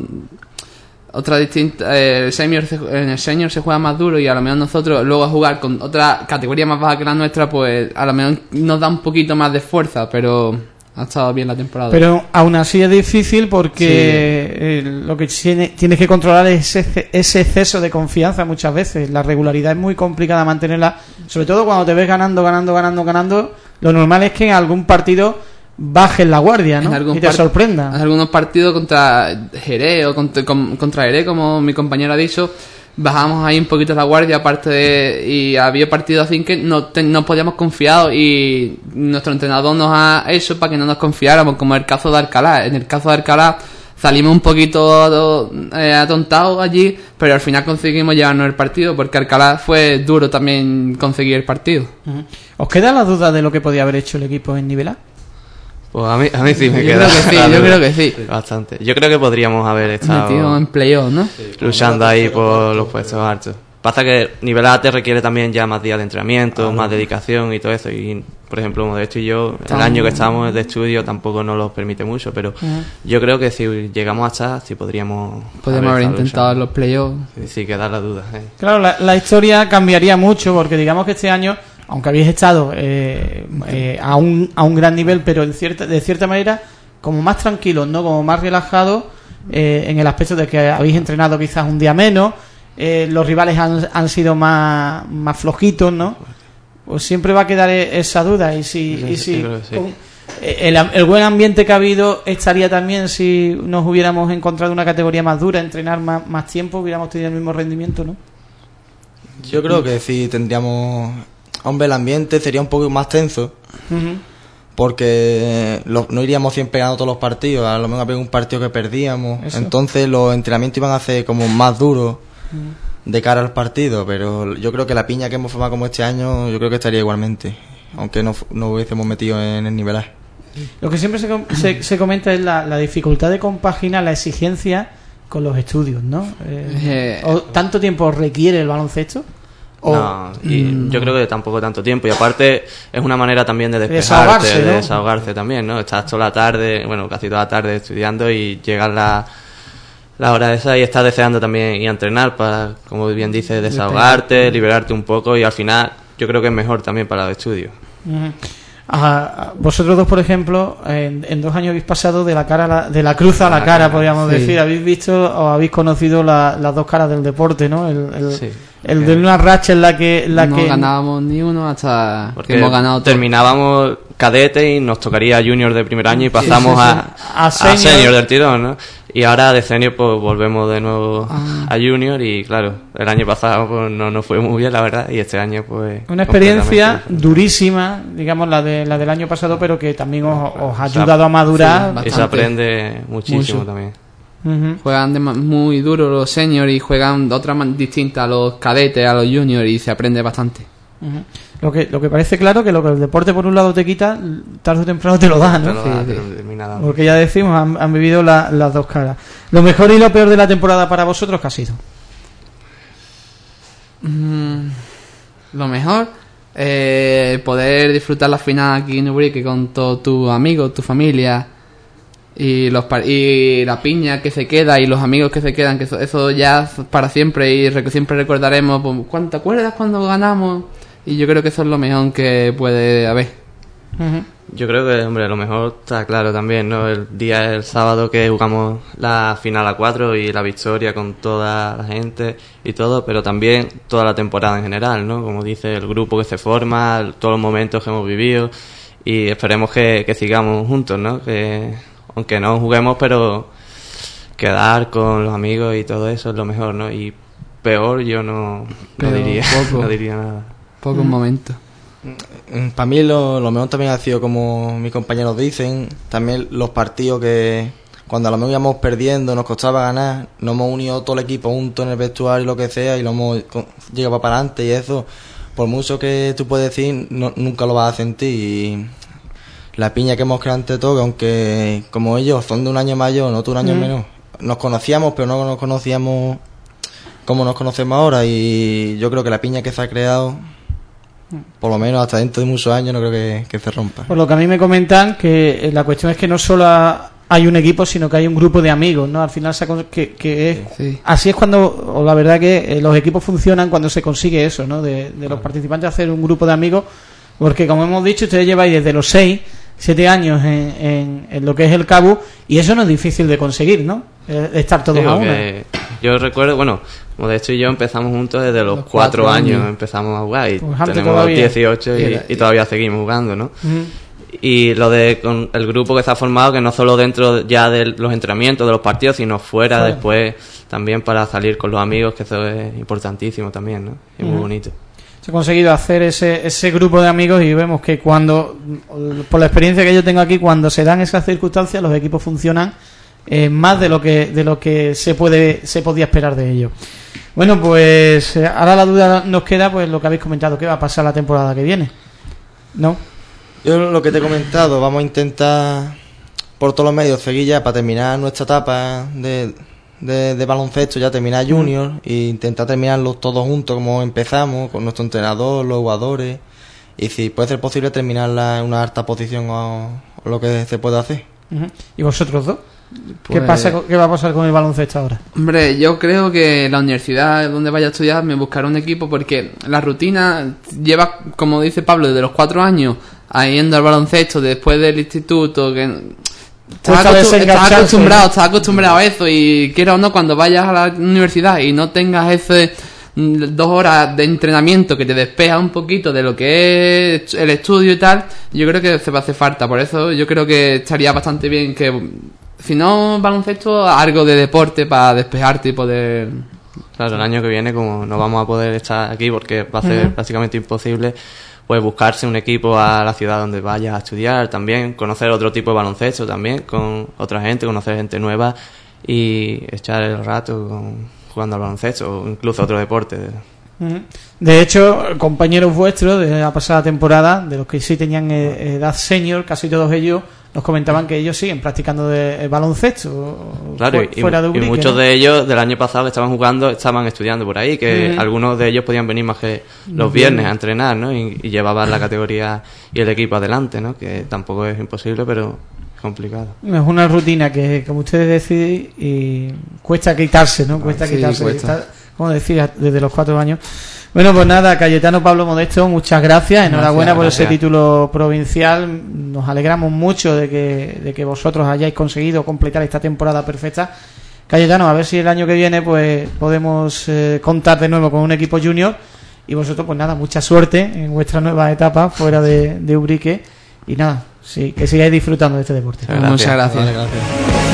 otra distinta eh, el senior se- en el senior se juega más duro y a lo mejor nosotros luego a jugar con otra categoría más baja que la nuestra, pues a lo mejor nos da un poquito más de fuerza, pero ha estado bien la temporada. Pero aún así es difícil porque eh, lo que tiene- tienes que controlar es ese, ese exceso de confianza muchas veces. La regularidad es muy complicada mantenerla, sobre todo cuando te ves ganando, ganando, ganando, ganando. Lo normal es que en algún partido bajes la guardia, ¿no? En algún Y te par- sorprenda. En algunos partidos contra Jerez o contra, con- contra Jerez, como mi compañero ha dicho, bajamos ahí un poquito la guardia, aparte de... Y había partidos así que no, te- no podíamos confiar y nuestro entrenador nos ha hecho para que no nos confiáramos, como el caso de Alcalá. En el caso de Alcalá salimos un poquito eh, atontados allí, pero al final conseguimos llevarnos el partido, porque Alcalá fue duro también conseguir el partido. Ujú. ¿Os queda la duda de lo que podía haber hecho el equipo en nivel A? Pues a mí, a mí sí me Yo queda. creo que sí, yo creo que sí. Bastante. Yo creo que podríamos haber Metido estado en playoff, ¿no? luchando ahí por los puestos altos. Pasa que nivel A te requiere también ya más días de entrenamiento, más dedicación y todo eso. Y, por ejemplo, Modesto y yo, el Estamos- año que estamos de estudio tampoco nos lo permite mucho, pero yo creo que si llegamos a estar, sí podríamos... Podríamos haber estado intentado luchando. los playoffs. Sí, sí, queda la duda. eh. Claro, la, la historia cambiaría mucho porque digamos que este año, aunque habéis estado eh, eh, a, un, a un gran nivel, pero en cierta, de cierta manera como más tranquilos, ¿no? Como más relajados eh, en el aspecto de que habéis entrenado quizás un día menos, eh, los rivales han, han sido más, más flojitos, ¿no? Pues siempre va a quedar e- esa duda y si, Sí, y sí, si creo que sí. con- eh, el, el buen ambiente que ha habido estaría también si nos hubiéramos encontrado una categoría más dura, entrenar más, más tiempo, hubiéramos tenido el mismo rendimiento, ¿no? Yo creo que sí tendríamos... Hombre, el ambiente sería un poco más tenso, Ujú. porque lo- no iríamos siempre ganando todos los partidos, a lo mejor había un partido que perdíamos, Eso. entonces los entrenamientos iban a ser como más duros de cara al partido, pero yo creo que la piña que hemos formado como este año, yo creo que estaría igualmente, aunque no, fu- no hubiésemos metido en el nivel A. Lo que siempre se, com- se, se comenta es la, la dificultad de compaginar la exigencia con los estudios, ¿no? Eh, Eh, o ¿Tanto tiempo requiere el baloncesto? O, No, y Mm. yo creo que tampoco tanto tiempo. Y aparte es una manera también de Desahogarse, despejarte, de ¿no? desahogarse también, ¿no? Estás toda la tarde, bueno, casi toda la tarde estudiando y llega la, la hora esa y estás deseando también ir a entrenar para, como bien dices, desahogarte, liberarte un poco y al final yo creo que es mejor también para los estudios. Ujú. Ah, vosotros dos, por ejemplo, en, en dos años habéis pasado de la cara a la, de la cruz a la, la cara, cara, podríamos sí. decir. Habéis visto o habéis conocido la- las dos caras del deporte, ¿no? El, el, Sí. el de una racha en la que, en la no que ganábamos ni uno hasta Porque que hemos ganado todo. terminábamos cadete y nos tocaría junior de primer año y pasamos sí, sí. a, A a senior. senior del tirón, ¿no? Y ahora de senior pues volvemos de nuevo Ah. a junior y claro, el año pasado pues no nos fue muy bien la verdad y este año pues... una experiencia completamente durísima, digamos la de la del año pasado, pero que también os, os ha O sea, ayudado a madurar. sí, y se bastante. aprende muchísimo Mucho. también. Ujú. Juegan de ma- muy duro los seniors y juegan de otra manera distinta a los cadetes, a los juniors y se aprende bastante. Ujú. Lo que lo que parece claro que lo que el deporte por un lado te quita, tarde o temprano te lo da, Te ¿no? lo Sí, da, sí. te lo termina dando. Porque ya decimos, han, han vivido la- las dos caras. Lo mejor y lo peor de la temporada para vosotros, ¿qué ha sido? Mm, lo mejor, eh, poder disfrutar la final aquí en Ubrique con todos tus amigos, tu familia y los par- y la piña que se queda y los amigos que se quedan, que eso, eso ya es para siempre y re- siempre recordaremos. Pues, ¿cuánto te acuerdas cuando ganamos? Y yo creo que eso es lo mejor que puede haber. Ujú. Yo creo que, hombre, lo mejor está claro también, ¿no? El día, el sábado que jugamos la final a cuatro y la victoria con toda la gente y todo, pero también toda la temporada en general, ¿no? Como dice, el grupo que se forma, el- todos los momentos que hemos vivido y esperemos que, que sigamos juntos, ¿no? Que, aunque no juguemos, pero quedar con los amigos y todo eso es lo mejor, ¿no? Y peor yo no, no Peor, diría, poco. no diría nada. Pocos momentos. Para mí lo, lo mejor también ha sido, como mis compañeros dicen, también los partidos que cuando a lo mejor íbamos perdiendo, nos costaba ganar, nos hemos unido todo el equipo junto en el vestuario y lo que sea y lo hemos co- llegado para adelante y eso, por mucho que tú puedes decir, no- nunca lo vas a sentir y la piña que hemos creado ante todo, que aunque como ellos son de un año mayor, nosotros un año Mm. menos, nos conocíamos pero no nos conocíamos como nos conocemos ahora y yo creo que la piña que se ha creado, por lo menos hasta dentro de muchos años, no creo que, que se rompa. Por lo que a mí me comentan, que eh, la cuestión es que no solo ha- hay un equipo, sino que hay un grupo de amigos, ¿no? Al final se ha con- que, que es, Sí. así es cuando, o la verdad que eh, los equipos funcionan cuando se consigue eso, ¿no? De, de los participantes hacer un grupo de amigos, porque como hemos dicho, ustedes lleváis desde los seis, siete años en, en, en lo que es el Cabu, y eso no es difícil de conseguir, ¿no? Eh, estar todos Sí, a porque una. yo recuerdo, bueno, Modesto y yo empezamos juntos desde los, Los cuatro, cuatro años, años. empezamos a jugar y Pues antes tenemos todavía. dieciocho y, Y era- y todavía seguimos jugando, ¿no? Ujú. Y lo de con el grupo que se ha formado, que no solo dentro ya de los entrenamientos, de los partidos, sino fuera, Fuera. después también para salir con los amigos, que eso es importantísimo también, ¿no? Y muy Ujú. bonito. Se ha conseguido hacer ese, ese grupo de amigos y vemos que cuando, por la experiencia que yo tengo aquí, cuando se dan esas circunstancias, los equipos funcionan eh, más de lo que de lo que se puede se podía esperar de ellos. Bueno, pues eh, ahora la duda nos queda, pues lo que habéis comentado, ¿qué va a pasar la temporada que viene? ¿No? Yo lo que te he comentado, vamos a intentar por todos los medios seguir ya para terminar nuestra etapa de, de, de baloncesto, ya terminar junior e intentar terminarlos todos juntos como empezamos, con nuestro entrenador, los jugadores, y si puede ser posible terminarla en una alta posición o, o lo que se pueda hacer. Uh-huh. ¿Y vosotros dos? Pues, ¿Qué pasa, ¿Qué va a pasar con el baloncesto ahora? Hombre, yo creo que la universidad donde vaya a estudiar me buscará un equipo, porque la rutina lleva, como dice Pablo, desde los cuatro años a yendo al baloncesto después del instituto, que estás, acostum- estás acostumbrado, estás acostumbrado a eso, y quiera o no, cuando vayas a la universidad y no tengas ese dos horas de entrenamiento que te despeja un poquito de lo que es el estudio y tal, yo creo que se va a hacer falta. Por eso yo creo que estaría bastante bien que, si no baloncesto, algo de deporte para despejarte y poder... Claro, el año que viene, como no vamos a poder estar aquí porque va a ser uh-huh. prácticamente imposible, pues buscarse un equipo a la ciudad donde vayas a estudiar también, conocer otro tipo de baloncesto también, con otra gente, conocer gente nueva y echar el rato con... jugando al baloncesto o incluso otro deporte. De hecho, compañeros vuestros de la pasada temporada, de los que sí tenían edad senior, casi todos ellos nos comentaban que ellos siguen practicando de, baloncesto. Claro, fu- fuera y, de Ubrique, y muchos ¿no? de ellos del año pasado que estaban jugando estaban estudiando por ahí, que uh-huh. algunos de ellos podían venir más que los viernes a entrenar, ¿no? Y, y llevaban la categoría y el equipo adelante, ¿no? Que tampoco es imposible, pero complicado. Es una rutina que, como ustedes deciden, y cuesta quitarse, ¿no? Cuesta sí, quitarse, cuesta. Está, como decía, desde los cuatro años. Bueno, pues nada, Cayetano, Pablo, Modesto, muchas gracias, enhorabuena gracias, por gracias. ese título provincial. Nos alegramos mucho de que, de que vosotros hayáis conseguido completar esta temporada perfecta. Cayetano, a ver si el año que viene pues podemos eh, contar de nuevo con un equipo junior, y vosotros pues nada, mucha suerte en vuestra nueva etapa fuera de, de Ubrique, y nada, sí, que sigáis disfrutando de este deporte. Gracias. Muchas gracias. Vale, gracias.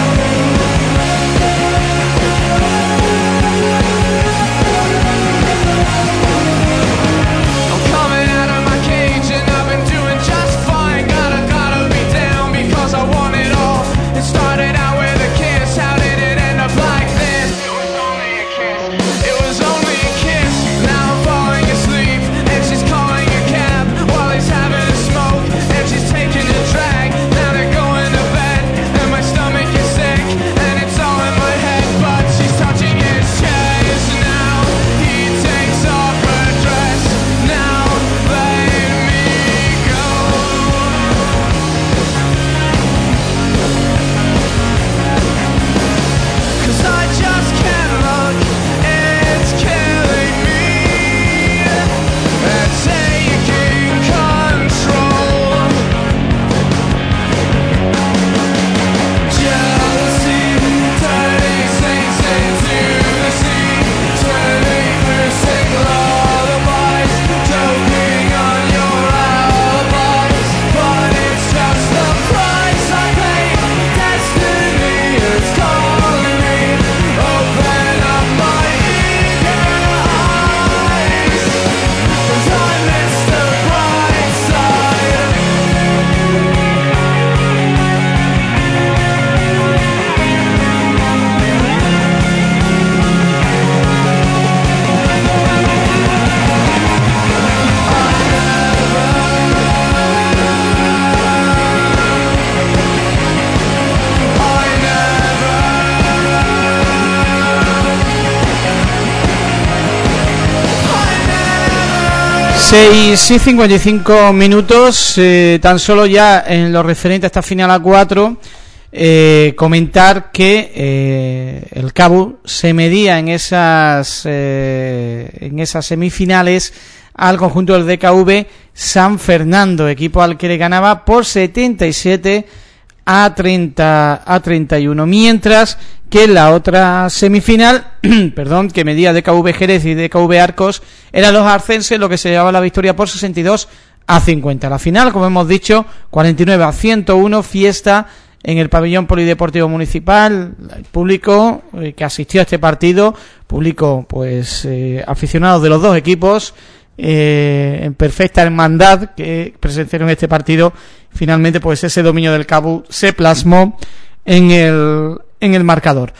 seis y cincuenta y cinco minutos, eh, tan solo ya en lo referente a esta final a cuatro, eh, comentar que eh, el Cabo se medía en esas eh, en esas semifinales al conjunto del D K V San Fernando, equipo al que le ganaba por setenta y siete a treinta y uno, mientras que en la otra semifinal, perdón, que medía D K V Jerez y D K V Arcos, eran los arcenses lo que se llevaba la victoria por sesenta y dos a cincuenta. La final, como hemos dicho, cuarenta y nueve a ciento uno, fiesta en el pabellón polideportivo municipal. El público eh, que asistió a este partido, público pues eh, aficionados de los dos equipos, eh, en perfecta hermandad, que presenciaron este partido. Finalmente pues ese dominio del Cabo se plasmó en el en el marcador.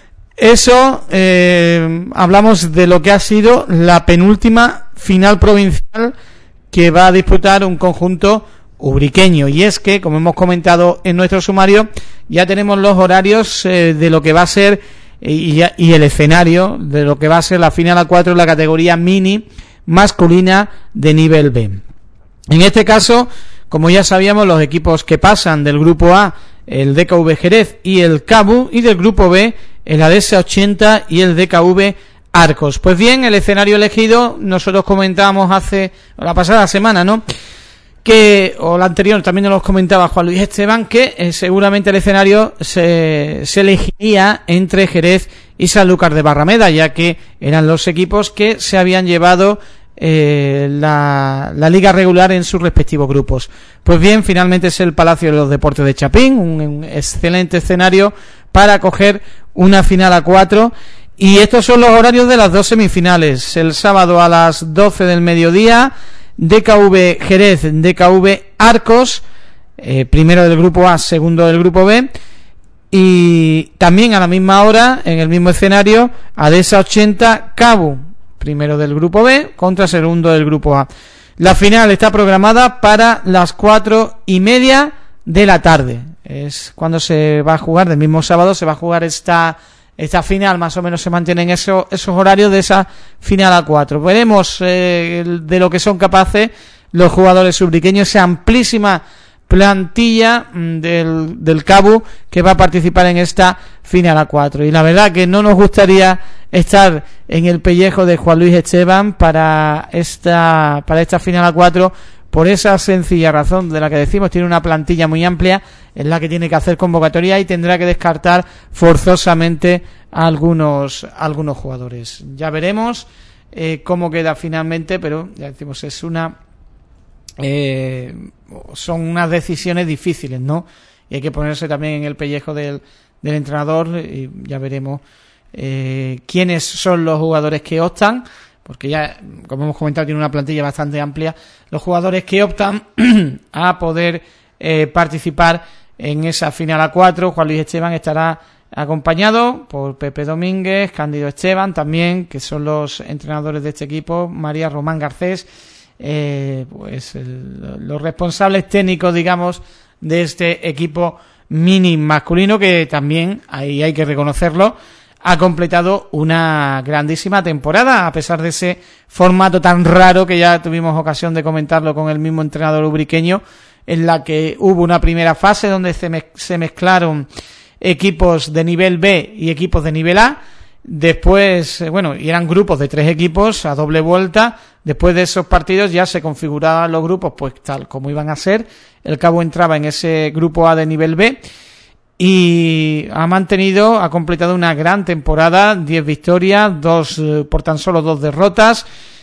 Eso, eh, hablamos de lo que ha sido la penúltima final provincial que va a disputar un conjunto ubriqueño. Y es que, como hemos comentado en nuestro sumario, ya tenemos los horarios eh, de lo que va a ser eh, y, y el escenario de lo que va a ser la final a cuatro en la categoría mini masculina de nivel B. En este caso, como ya sabíamos, los equipos que pasan del grupo A, el D K V Jerez y el CABU, y del grupo B, el ADESA ochenta y el D K V Arcos. Pues bien, el escenario elegido, nosotros comentábamos hace la pasada semana, ¿no?, que, o la anterior, también nos lo comentaba Juan Luis Esteban, que eh, seguramente el escenario se, se elegiría entre Jerez y Sanlúcar de Barrameda, ya que eran los equipos que se habían llevado eh, la, la liga regular en sus respectivos grupos. Pues bien, finalmente es el Palacio de los Deportes de Chapín, un, un excelente escenario para acoger una final a cuatro. Y estos son los horarios de las dos semifinales. El sábado a las doce del mediodía, D K V Jerez, D K V Arcos, eh, primero del grupo A, segundo del grupo B, y también a la misma hora, en el mismo escenario, ADESA ochenta, CABU, primero del grupo B contra segundo del grupo A. La final está programada para las cuatro y media de la tarde. Es cuando se va a jugar, del mismo sábado se va a jugar esta esta final, más o menos se mantienen esos, esos horarios de esa final a cuatro. Veremos eh, de lo que son capaces los jugadores ubriqueños, esa amplísima plantilla del, del CABU que va a participar en esta final a cuatro. Y la verdad que no nos gustaría estar en el pellejo de Juan Luis Esteban para esta, para esta final a cuatro, por esa sencilla razón de la que decimos, tiene una plantilla muy amplia en la que tiene que hacer convocatoria y tendrá que descartar forzosamente a algunos, a algunos jugadores. Ya veremos eh, cómo queda finalmente, pero ya decimos, es una eh, son unas decisiones difíciles, ¿no? Y hay que ponerse también en el pellejo del, del entrenador, y ya veremos eh, quiénes son los jugadores que optan, porque ya, como hemos comentado, tiene una plantilla bastante amplia, los jugadores que optan a poder eh, participar en esa final a cuatro. Juan Luis Esteban estará acompañado por Pepe Domínguez, Cándido Esteban también, que son los entrenadores de este equipo, María Román Garcés, eh, pues el, los responsables técnicos, digamos, de este equipo mini masculino, que también, ahí hay que reconocerlo, ha completado una grandísima temporada, a pesar de ese formato tan raro que ya tuvimos ocasión de comentarlo con el mismo entrenador ubriqueño, en la que hubo una primera fase donde se, mez- se mezclaron equipos de nivel B y equipos de nivel A. Después, eh, bueno, y eran grupos de tres equipos a doble vuelta. Después de esos partidos ya se configuraban los grupos pues tal como iban a ser. El CABU entraba en ese grupo A de nivel B y ha mantenido, ha completado una gran temporada, diez victorias, dos eh, por tan solo dos derrotas.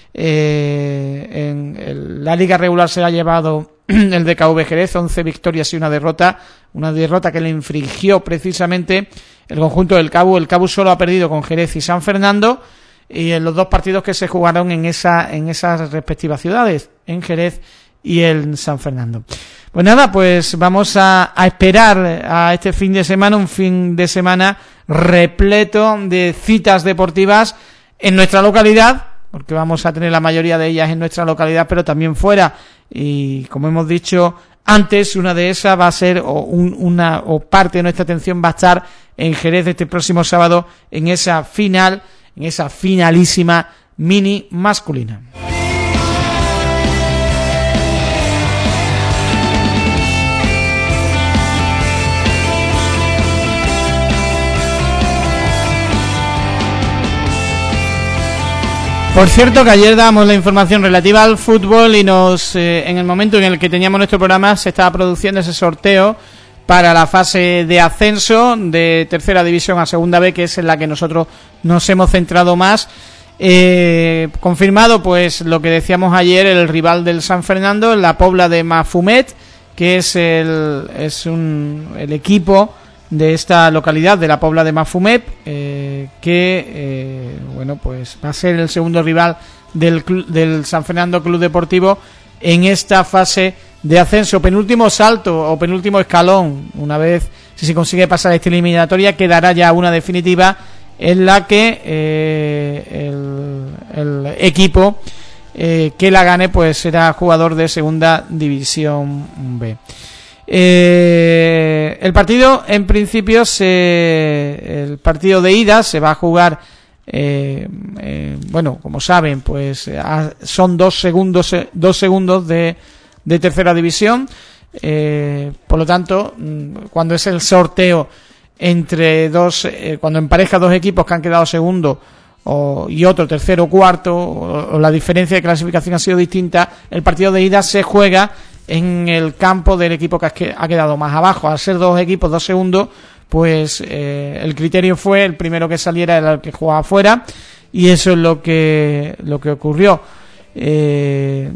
Eh, en el, la liga regular se ha llevado el D K V Jerez, once victorias y una derrota, una derrota que le infringió precisamente el conjunto del CABU. El CABU solo ha perdido con Jerez y San Fernando, y en los dos partidos que se jugaron en esa en esas respectivas ciudades, en Jerez y en San Fernando. Pues nada, pues vamos a, a esperar a este fin de semana, un fin de semana repleto de citas deportivas en nuestra localidad, porque vamos a tener la mayoría de ellas en nuestra localidad, pero también fuera. Y como hemos dicho antes, una de esas va a ser, o un, una o parte de nuestra atención va a estar en Jerez este próximo sábado, en esa final, en esa finalísima mini masculina. Por cierto, que ayer dábamos la información relativa al fútbol y nos eh, en el momento en el que teníamos nuestro programa se estaba produciendo ese sorteo para la fase de ascenso de tercera división a segunda B, que es en la que nosotros nos hemos centrado más. Eh, confirmado, pues lo que decíamos ayer, el rival del San Fernando, la Pobla de Mafumet, que es el es un el equipo de esta localidad, de la Pobla de Mafumet, eh, que eh, bueno, pues va a ser el segundo rival del cl- del San Fernando Club Deportivo en esta fase de ascenso. Penúltimo salto o penúltimo escalón, una vez si se consigue pasar esta eliminatoria, quedará ya una definitiva en la que eh, el, el equipo eh, que la gane pues será jugador de Segunda División B. Eh, el partido en principio se el partido de ida se va a jugar eh, eh, bueno, como saben, pues a, son dos segundos dos segundos de, de tercera división, eh, por lo tanto, cuando es el sorteo entre dos, eh, cuando empareja dos equipos que han quedado segundo o, y otro tercero o cuarto, o, o la diferencia de clasificación ha sido distinta, el partido de ida se juega en el campo del equipo que ha quedado más abajo. Al ser dos equipos, dos segundos, pues eh, el criterio fue el primero que saliera era el que jugaba afuera, y eso es lo que lo que ocurrió. Eh,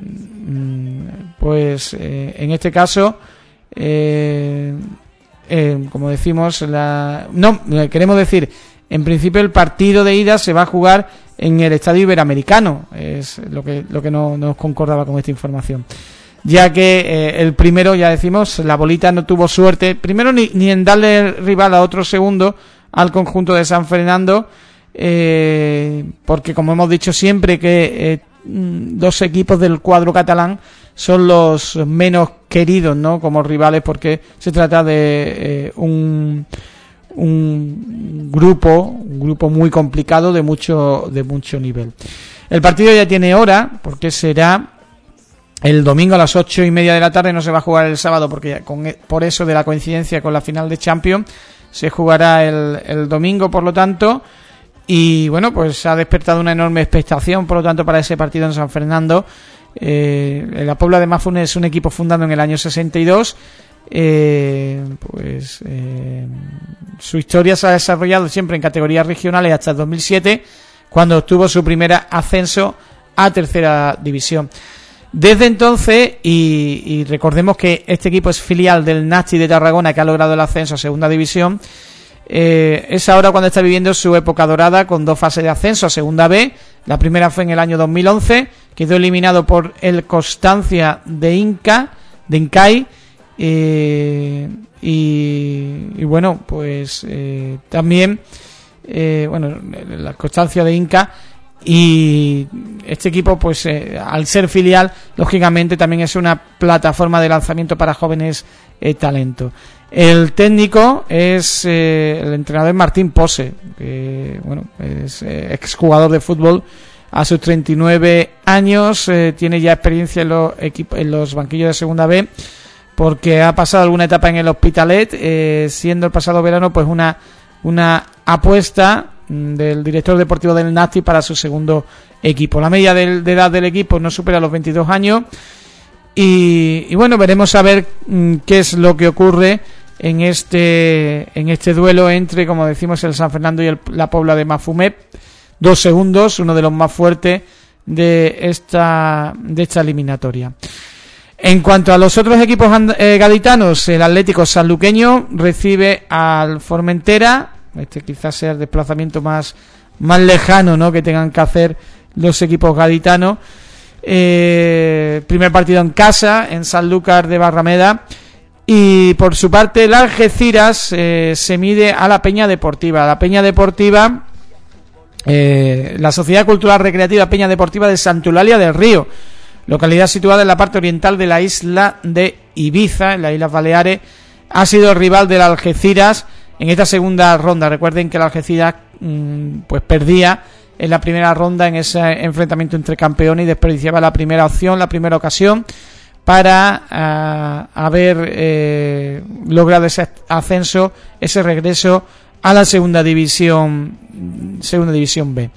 pues eh, en este caso, eh, eh, como decimos, la no queremos decir, en principio el partido de ida se va a jugar en el Estadio Iberoamericano, es lo que lo que no nos concordaba con esta información, ya que eh, el primero, ya decimos, la bolita no tuvo suerte, primero ni, ni en darle el rival a otro segundo al conjunto de San Fernando, eh, porque como hemos dicho siempre que eh, dos equipos del cuadro catalán son los menos queridos, ¿no?, como rivales, porque se trata de eh, un un grupo un grupo muy complicado de mucho de mucho nivel. El partido ya tiene hora, porque será el domingo a las ocho y media de la tarde, no se va a jugar el sábado porque con, por eso de la coincidencia con la final de Champions, se jugará el, el domingo, por lo tanto, y bueno, pues ha despertado una enorme expectación, por lo tanto, para ese partido en San Fernando. Eh, la Pobla de Mafune es un equipo fundado en el año sesenta y dos, eh, pues eh, su historia se ha desarrollado siempre en categorías regionales hasta el dos mil siete, cuando obtuvo su primer ascenso a tercera división. Desde entonces, y, y recordemos que este equipo es filial del Nasti de Tarragona, que ha logrado el ascenso a segunda división, eh, es ahora cuando está viviendo su época dorada, con dos fases de ascenso a segunda B. La primera fue en el año dos mil once, quedó eliminado por el Constancia de Inca, de Incai, eh, y, y bueno, pues eh, también, eh, bueno, la Constancia de Inca. Y este equipo, pues eh, al ser filial, lógicamente también es una plataforma de lanzamiento para jóvenes eh, talentos. El técnico es eh, el entrenador Martín Pose, que bueno, es eh, exjugador de fútbol a sus treinta y nueve años, eh, tiene ya experiencia en los equipos, en los banquillos de segunda B, porque ha pasado alguna etapa en el Hospitalet, eh, siendo el pasado verano pues una una apuesta del director deportivo del Nasti para su segundo equipo. La media de, de edad del equipo no supera los veintidós años, y, y bueno, veremos a ver mmm, qué es lo que ocurre en este en este duelo entre, como decimos, el San Fernando y el, la Pobla de Mafumet. Dos segundos, uno de los más fuertes de esta de esta eliminatoria. En cuanto a los otros equipos eh, gaditanos, el Atlético Sanluqueño recibe al Formentera. Este quizás sea el desplazamiento más, más lejano, ¿no?, que tengan que hacer los equipos gaditanos. Eh, primer partido en casa, en Sanlúcar de Barrameda. Y por su parte, el Algeciras eh, se mide a la Peña Deportiva. La Peña Deportiva, eh, la Sociedad Cultural Recreativa Peña Deportiva de Santulalia del Río, localidad situada en la parte oriental de la isla de Ibiza, en las Islas Baleares, ha sido el rival del Algeciras en esta segunda ronda. Recuerden que el Algeciras mmm, pues perdía en la primera ronda en ese enfrentamiento entre campeones y desperdiciaba la primera opción, la primera ocasión para uh, haber eh, logrado ese ascenso, ese regreso a la segunda división, segunda división B.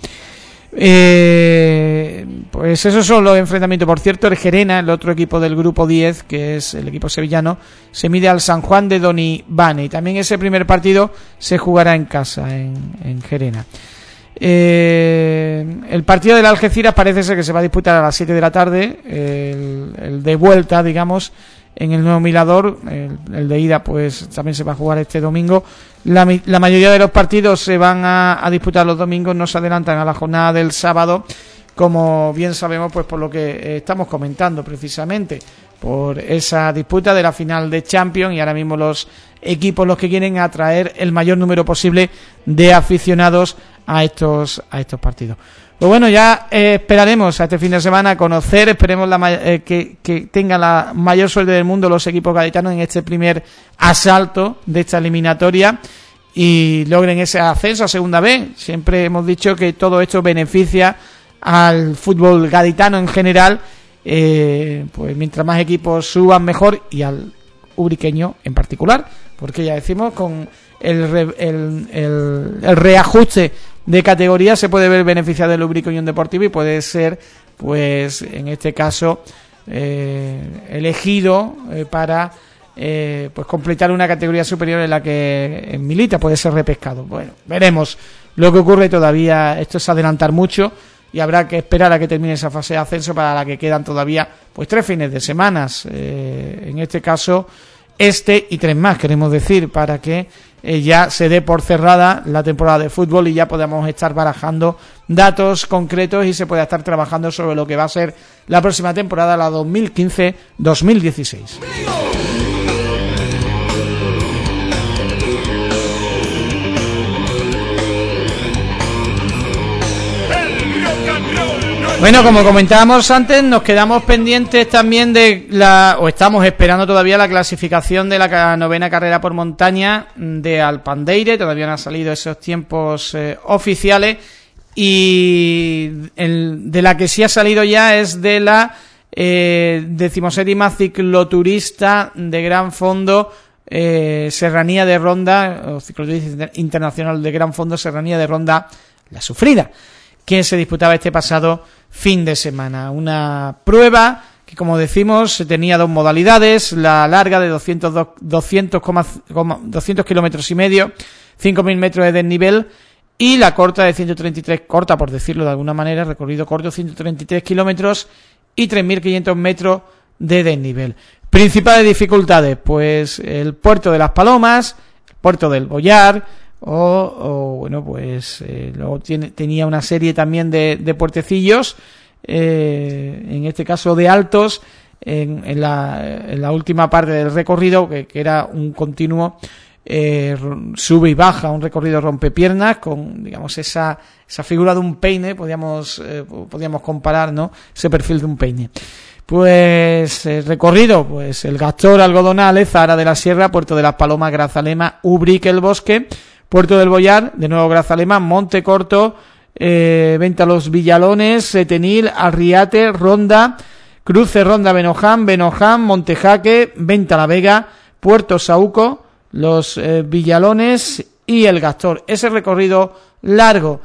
Eh, pues esos son los enfrentamientos. Por cierto, el Gerena, el otro equipo del grupo diez, que es el equipo sevillano, se mide al San Juan de Donibane, y también ese primer partido se jugará en casa, en, en Gerena. Eh, el partido del Algeciras parece ser que se va a disputar a las siete de la tarde, el, el de vuelta, digamos, en el Nuevo Mirador. El, el de ida pues también se va a jugar este domingo. La, la mayoría de los partidos se van a, a disputar los domingos, no se adelantan a la jornada del sábado, como bien sabemos, pues por lo que eh, estamos comentando precisamente, por esa disputa de la final de Champions, y ahora mismo los equipos los que quieren atraer el mayor número posible de aficionados a estos a estos partidos. Pues bueno, ya eh, esperaremos a este fin de semana conocer, esperemos la ma- eh, que, que tengan la mayor suerte del mundo los equipos gaditanos en este primer asalto de esta eliminatoria y logren ese ascenso a Segunda B. Siempre hemos dicho que todo esto beneficia al fútbol gaditano en general, eh, pues mientras más equipos suban mejor, y al ubriqueño en particular, porque ya decimos con el, re, el, el, el reajuste de categoría se puede ver beneficiado el Ubrique Unión Deportiva y puede ser, pues en este caso, eh, elegido eh, para eh, pues completar una categoría superior en la que milita, puede ser repescado. Bueno, veremos lo que ocurre todavía. Esto es adelantar mucho y habrá que esperar a que termine esa fase de ascenso, para la que quedan todavía pues tres fines de semanas, eh, en este caso este y tres más, queremos decir, para que eh, ya se dé por cerrada la temporada de fútbol y ya podamos estar barajando datos concretos y se pueda estar trabajando sobre lo que va a ser la próxima temporada, la dos mil quince dos mil dieciséis. Bueno, como comentábamos antes, nos quedamos pendientes también de la, o estamos esperando todavía la clasificación de la novena carrera por montaña de Alpandeire. Todavía no han salido esos tiempos eh, oficiales, y el, de la que sí ha salido ya es de la eh, decimoséptima cicloturista de gran fondo, eh, Serranía de Ronda, o cicloturista internacional de gran fondo, Serranía de Ronda La Sufrida, que se disputaba este pasado fin de semana. Una prueba que, como decimos, tenía dos modalidades: la larga de doscientos, doscientos, doscientos kilómetros y medio, cinco mil metros de desnivel, y la corta de ciento treinta y tres, corta por decirlo de alguna manera, recorrido corto, ciento treinta y tres kilómetros y tres mil quinientos metros de desnivel. Principales dificultades, pues el puerto de Las Palomas, el puerto del Boyar, O, o bueno, pues eh, luego tiene, tenía una serie también de, de puertecillos, eh, en este caso de altos, en, en, la, en la última parte del recorrido, que, que era un continuo eh, sube y baja, un recorrido rompepiernas con, digamos, esa, esa figura de un peine, podíamos, eh, podíamos comparar, ¿no?, ese perfil de un peine. Pues el recorrido, pues el Gastor, Algodonales, Zahara de la Sierra, Puerto de Las Palomas, Grazalema, Ubrique, El Bosque, Puerto del Boyar, de nuevo Grazalema, Monte Corto, eh, Venta Los Villalones, Setenil, Arriate, Ronda, Cruce Ronda Benoján, Benoján, Montejaque, Venta La Vega, Puerto Saúco, Los eh, Villalones y El Gastor. Ese recorrido largo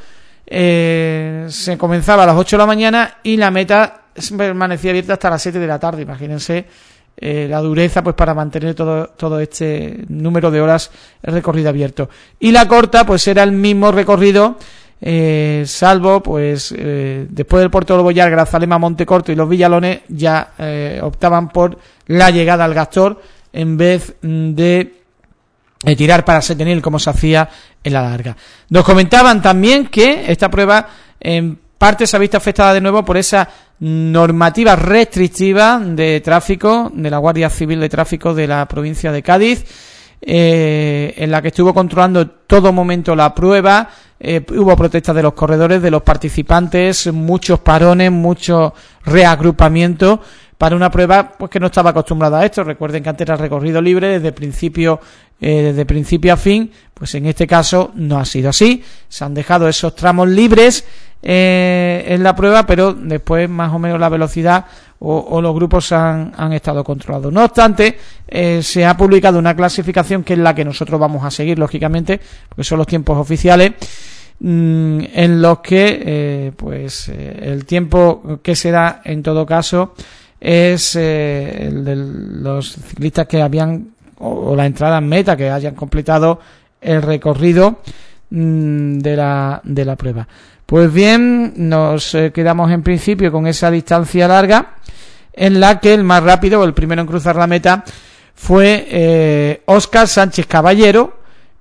eh, se comenzaba a las ocho de la mañana y la meta permanecía abierta hasta las siete de la tarde. Imagínense eh, la dureza, pues, para mantener todo todo este número de horas el recorrido abierto. Y la corta, pues era el mismo recorrido, eh, salvo pues eh, después del Puerto del Boyar, Grazalema, Montecorto y Los Villalones ya eh, optaban por la llegada al Gastor en vez de eh, tirar para Setenil como se hacía en la larga. Nos comentaban también que esta prueba en parte se ha visto afectada de nuevo por esa normativa restrictiva de tráfico de la Guardia Civil de Tráfico de la provincia de Cádiz, eh, en la que estuvo controlando todo momento la prueba. Eh, hubo protestas de los corredores, de los participantes, muchos parones, mucho reagrupamiento para una prueba pues que no estaba acostumbrada a esto. Recuerden que antes era recorrido libre desde principio eh, desde principio a fin, pues en este caso no ha sido así. Se han dejado esos tramos libres eh, en la prueba, pero después más o menos la velocidad o, o los grupos han, han estado controlados. No obstante, eh, se ha publicado una clasificación que es la que nosotros vamos a seguir, lógicamente, porque son los tiempos oficiales, mmm, en los que eh, pues eh, el tiempo que se da en todo caso es eh, el de los ciclistas que habían, o, o la entrada en meta, que hayan completado el recorrido mmm, de la de la prueba. Pues bien, nos eh, quedamos en principio con esa distancia larga, en la que el más rápido, o el primero en cruzar la meta, fue eh, Óscar Sánchez Caballero,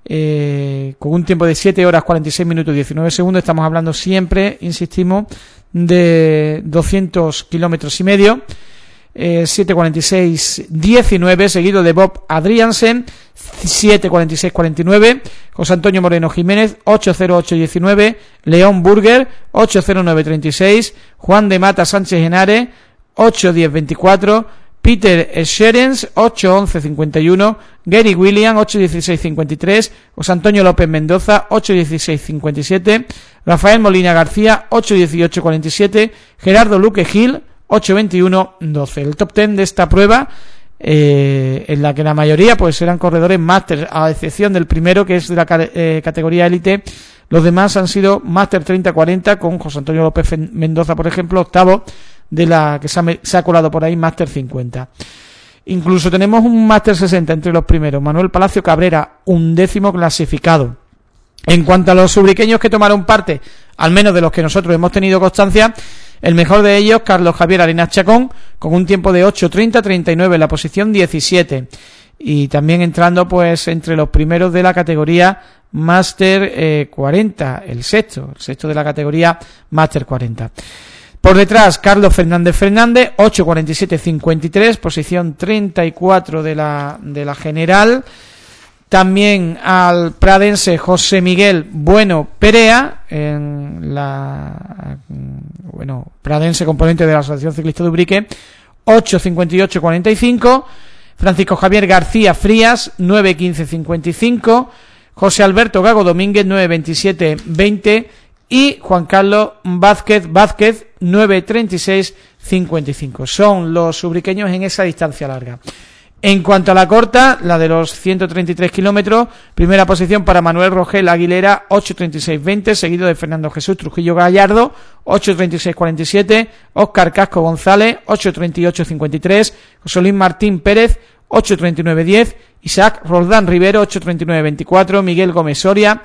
eh, con un tiempo de siete horas cuarenta y seis minutos y diecinueve segundos. Estamos hablando siempre, insistimos, de doscientos kilómetros y medio. eh, siete cuarenta y seis diecinueve, seguido de Bob Adriansen, siete cuarenta y seis cuarenta y nueve, José Antonio Moreno Jiménez, ocho cero ocho diecinueve, León Burger, ocho cero nueve treinta y seis, Juan de Mata Sánchez Henares, ocho diez veinticuatro, Peter Scherens, ocho once cincuenta y uno, Gary William, ocho dieciséis cincuenta y tres, José Antonio López Mendoza, ocho dieciséis cincuenta y siete, Rafael Molina García, ocho dieciocho cuarenta y siete, Gerardo Luque Gil, ocho veintiuno doce. El top diez de esta prueba, eh, en la que la mayoría pues eran corredores máster, a excepción del primero, que es de la eh, categoría élite. Los demás han sido máster treinta cuarenta, con José Antonio López Mendoza, por ejemplo, octavo, de la que se ha, se ha colado por ahí, máster cincuenta. Incluso tenemos un máster sesenta entre los primeros. Manuel Palacio Cabrera, undécimo clasificado. En cuanto a los ubriqueños que tomaron parte, al menos de los que nosotros hemos tenido constancia, el mejor de ellos, Carlos Javier Arenas Chacón, con un tiempo de ocho treinta treinta y nueve en la posición diecisiete. Y también entrando pues entre los primeros de la categoría máster eh, cuarenta, el sexto, el sexto de la categoría máster cuarenta. Por detrás, Carlos Fernández Fernández, ocho cuarenta y siete cincuenta y tres, posición treinta y cuatro de la, de la general. También al pradense José Miguel Bueno Perea, en la, bueno, pradense componente de la Asociación Ciclista de Ubrique, ocho cincuenta y ocho cuarenta y cinco. Francisco Javier García Frías, nueve quince cincuenta y cinco. José Alberto Gago Domínguez, nueve veintisiete veinte. Y Juan Carlos Vázquez Vázquez, nueve treinta y seis cincuenta y cinco. Son los ubriqueños en esa distancia larga. En cuanto a la corta, la de los ciento treinta y tres kilómetros, primera posición para Manuel Rogel Aguilera, ocho treinta y seis veinte, seguido de Fernando Jesús Trujillo Gallardo, ocho treinta y seis cuarenta y siete, Óscar Casco González, ocho treinta y ocho cincuenta y tres, José Luis Martín Pérez, ocho treinta y nueve diez, Isaac Roldán Rivero, ocho treinta y nueve veinticuatro, Miguel Gómez Soria,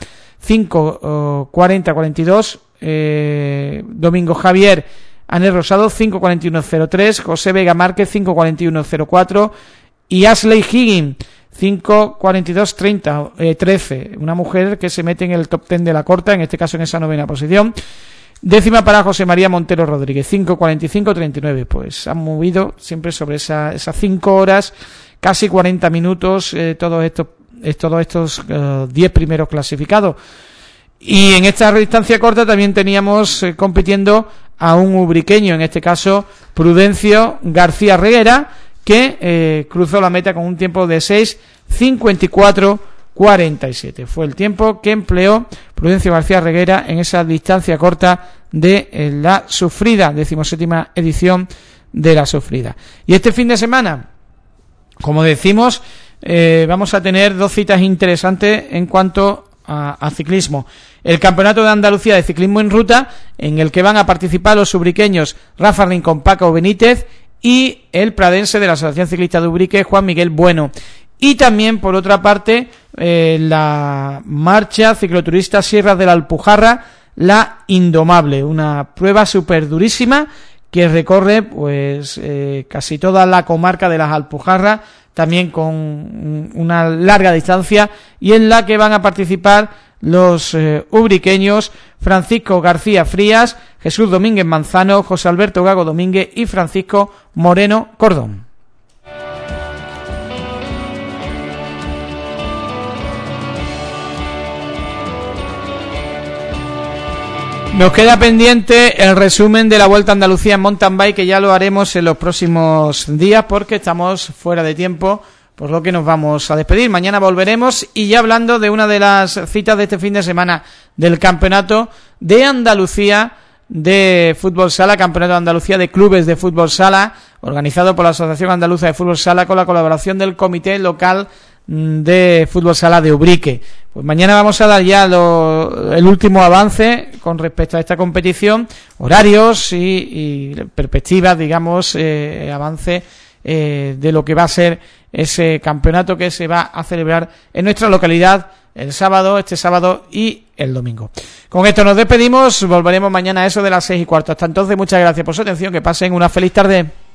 cinco cuarenta cuarenta y dos, eh, Domingo Javier Anel Rosado, cinco cuarenta y uno cero tres, José Vega Márquez, cinco cuarenta y uno cero cuatro, y Ashley Higgins, cinco cuarenta y dos treinta, eh, trece, una mujer que se mete en el top diez de la corta, en este caso en esa novena posición. Décima para José María Montero Rodríguez, cinco cuarenta y cinco treinta y nueve, pues han movido siempre sobre esa, esas cinco horas, casi cuarenta minutos, eh, todos estos, eh, todos estos eh, diez primeros clasificados. Y en esta distancia corta también teníamos eh, compitiendo a un ubriqueño, en este caso Prudencio García Reguera, que eh, cruzó la meta con un tiempo de seis cincuenta y cuatro cuarenta y siete. Fue el tiempo que empleó Prudencio García Reguera en esa distancia corta de eh, la sufrida, decimoséptima edición de la sufrida. Y este fin de semana, como decimos, eh, vamos a tener dos citas interesantes en cuanto a, a ciclismo. El Campeonato de Andalucía de Ciclismo en Ruta, en el que van a participar los ubriqueños Rafa Rincón, Paco Benítez, y el pradense de la Asociación Ciclista de Ubrique, Juan Miguel Bueno. Y también, por otra parte, eh, la marcha cicloturista Sierras de la Alpujarra, la Indomable, una prueba súper durísima que recorre pues eh, casi toda la comarca de las Alpujarras, también con una larga distancia, y en la que van a participar los eh, ubriqueños Francisco García Frías, Jesús Domínguez Manzano, José Alberto Gago Domínguez y Francisco Moreno Cordón. Nos queda pendiente el resumen de la Vuelta a Andalucía en mountain bike, que ya lo haremos en los próximos días porque estamos fuera de tiempo, por lo que nos vamos a despedir. Mañana volveremos, y ya hablando de una de las citas de este fin de semana del Campeonato de Andalucía de Fútbol Sala, Campeonato de Andalucía de Clubes de Fútbol Sala, organizado por la Asociación Andaluza de Fútbol Sala con la colaboración del Comité Local de Fútbol Sala de Ubrique. Pues mañana vamos a dar ya lo, el último avance con respecto a esta competición, horarios y, y perspectivas, digamos, eh, avance eh, de lo que va a ser ese campeonato que se va a celebrar en nuestra localidad el sábado, este sábado y el domingo. Con esto nos despedimos, volveremos mañana a eso de las seis y cuarto. Hasta entonces, muchas gracias por su atención, que pasen una feliz tarde.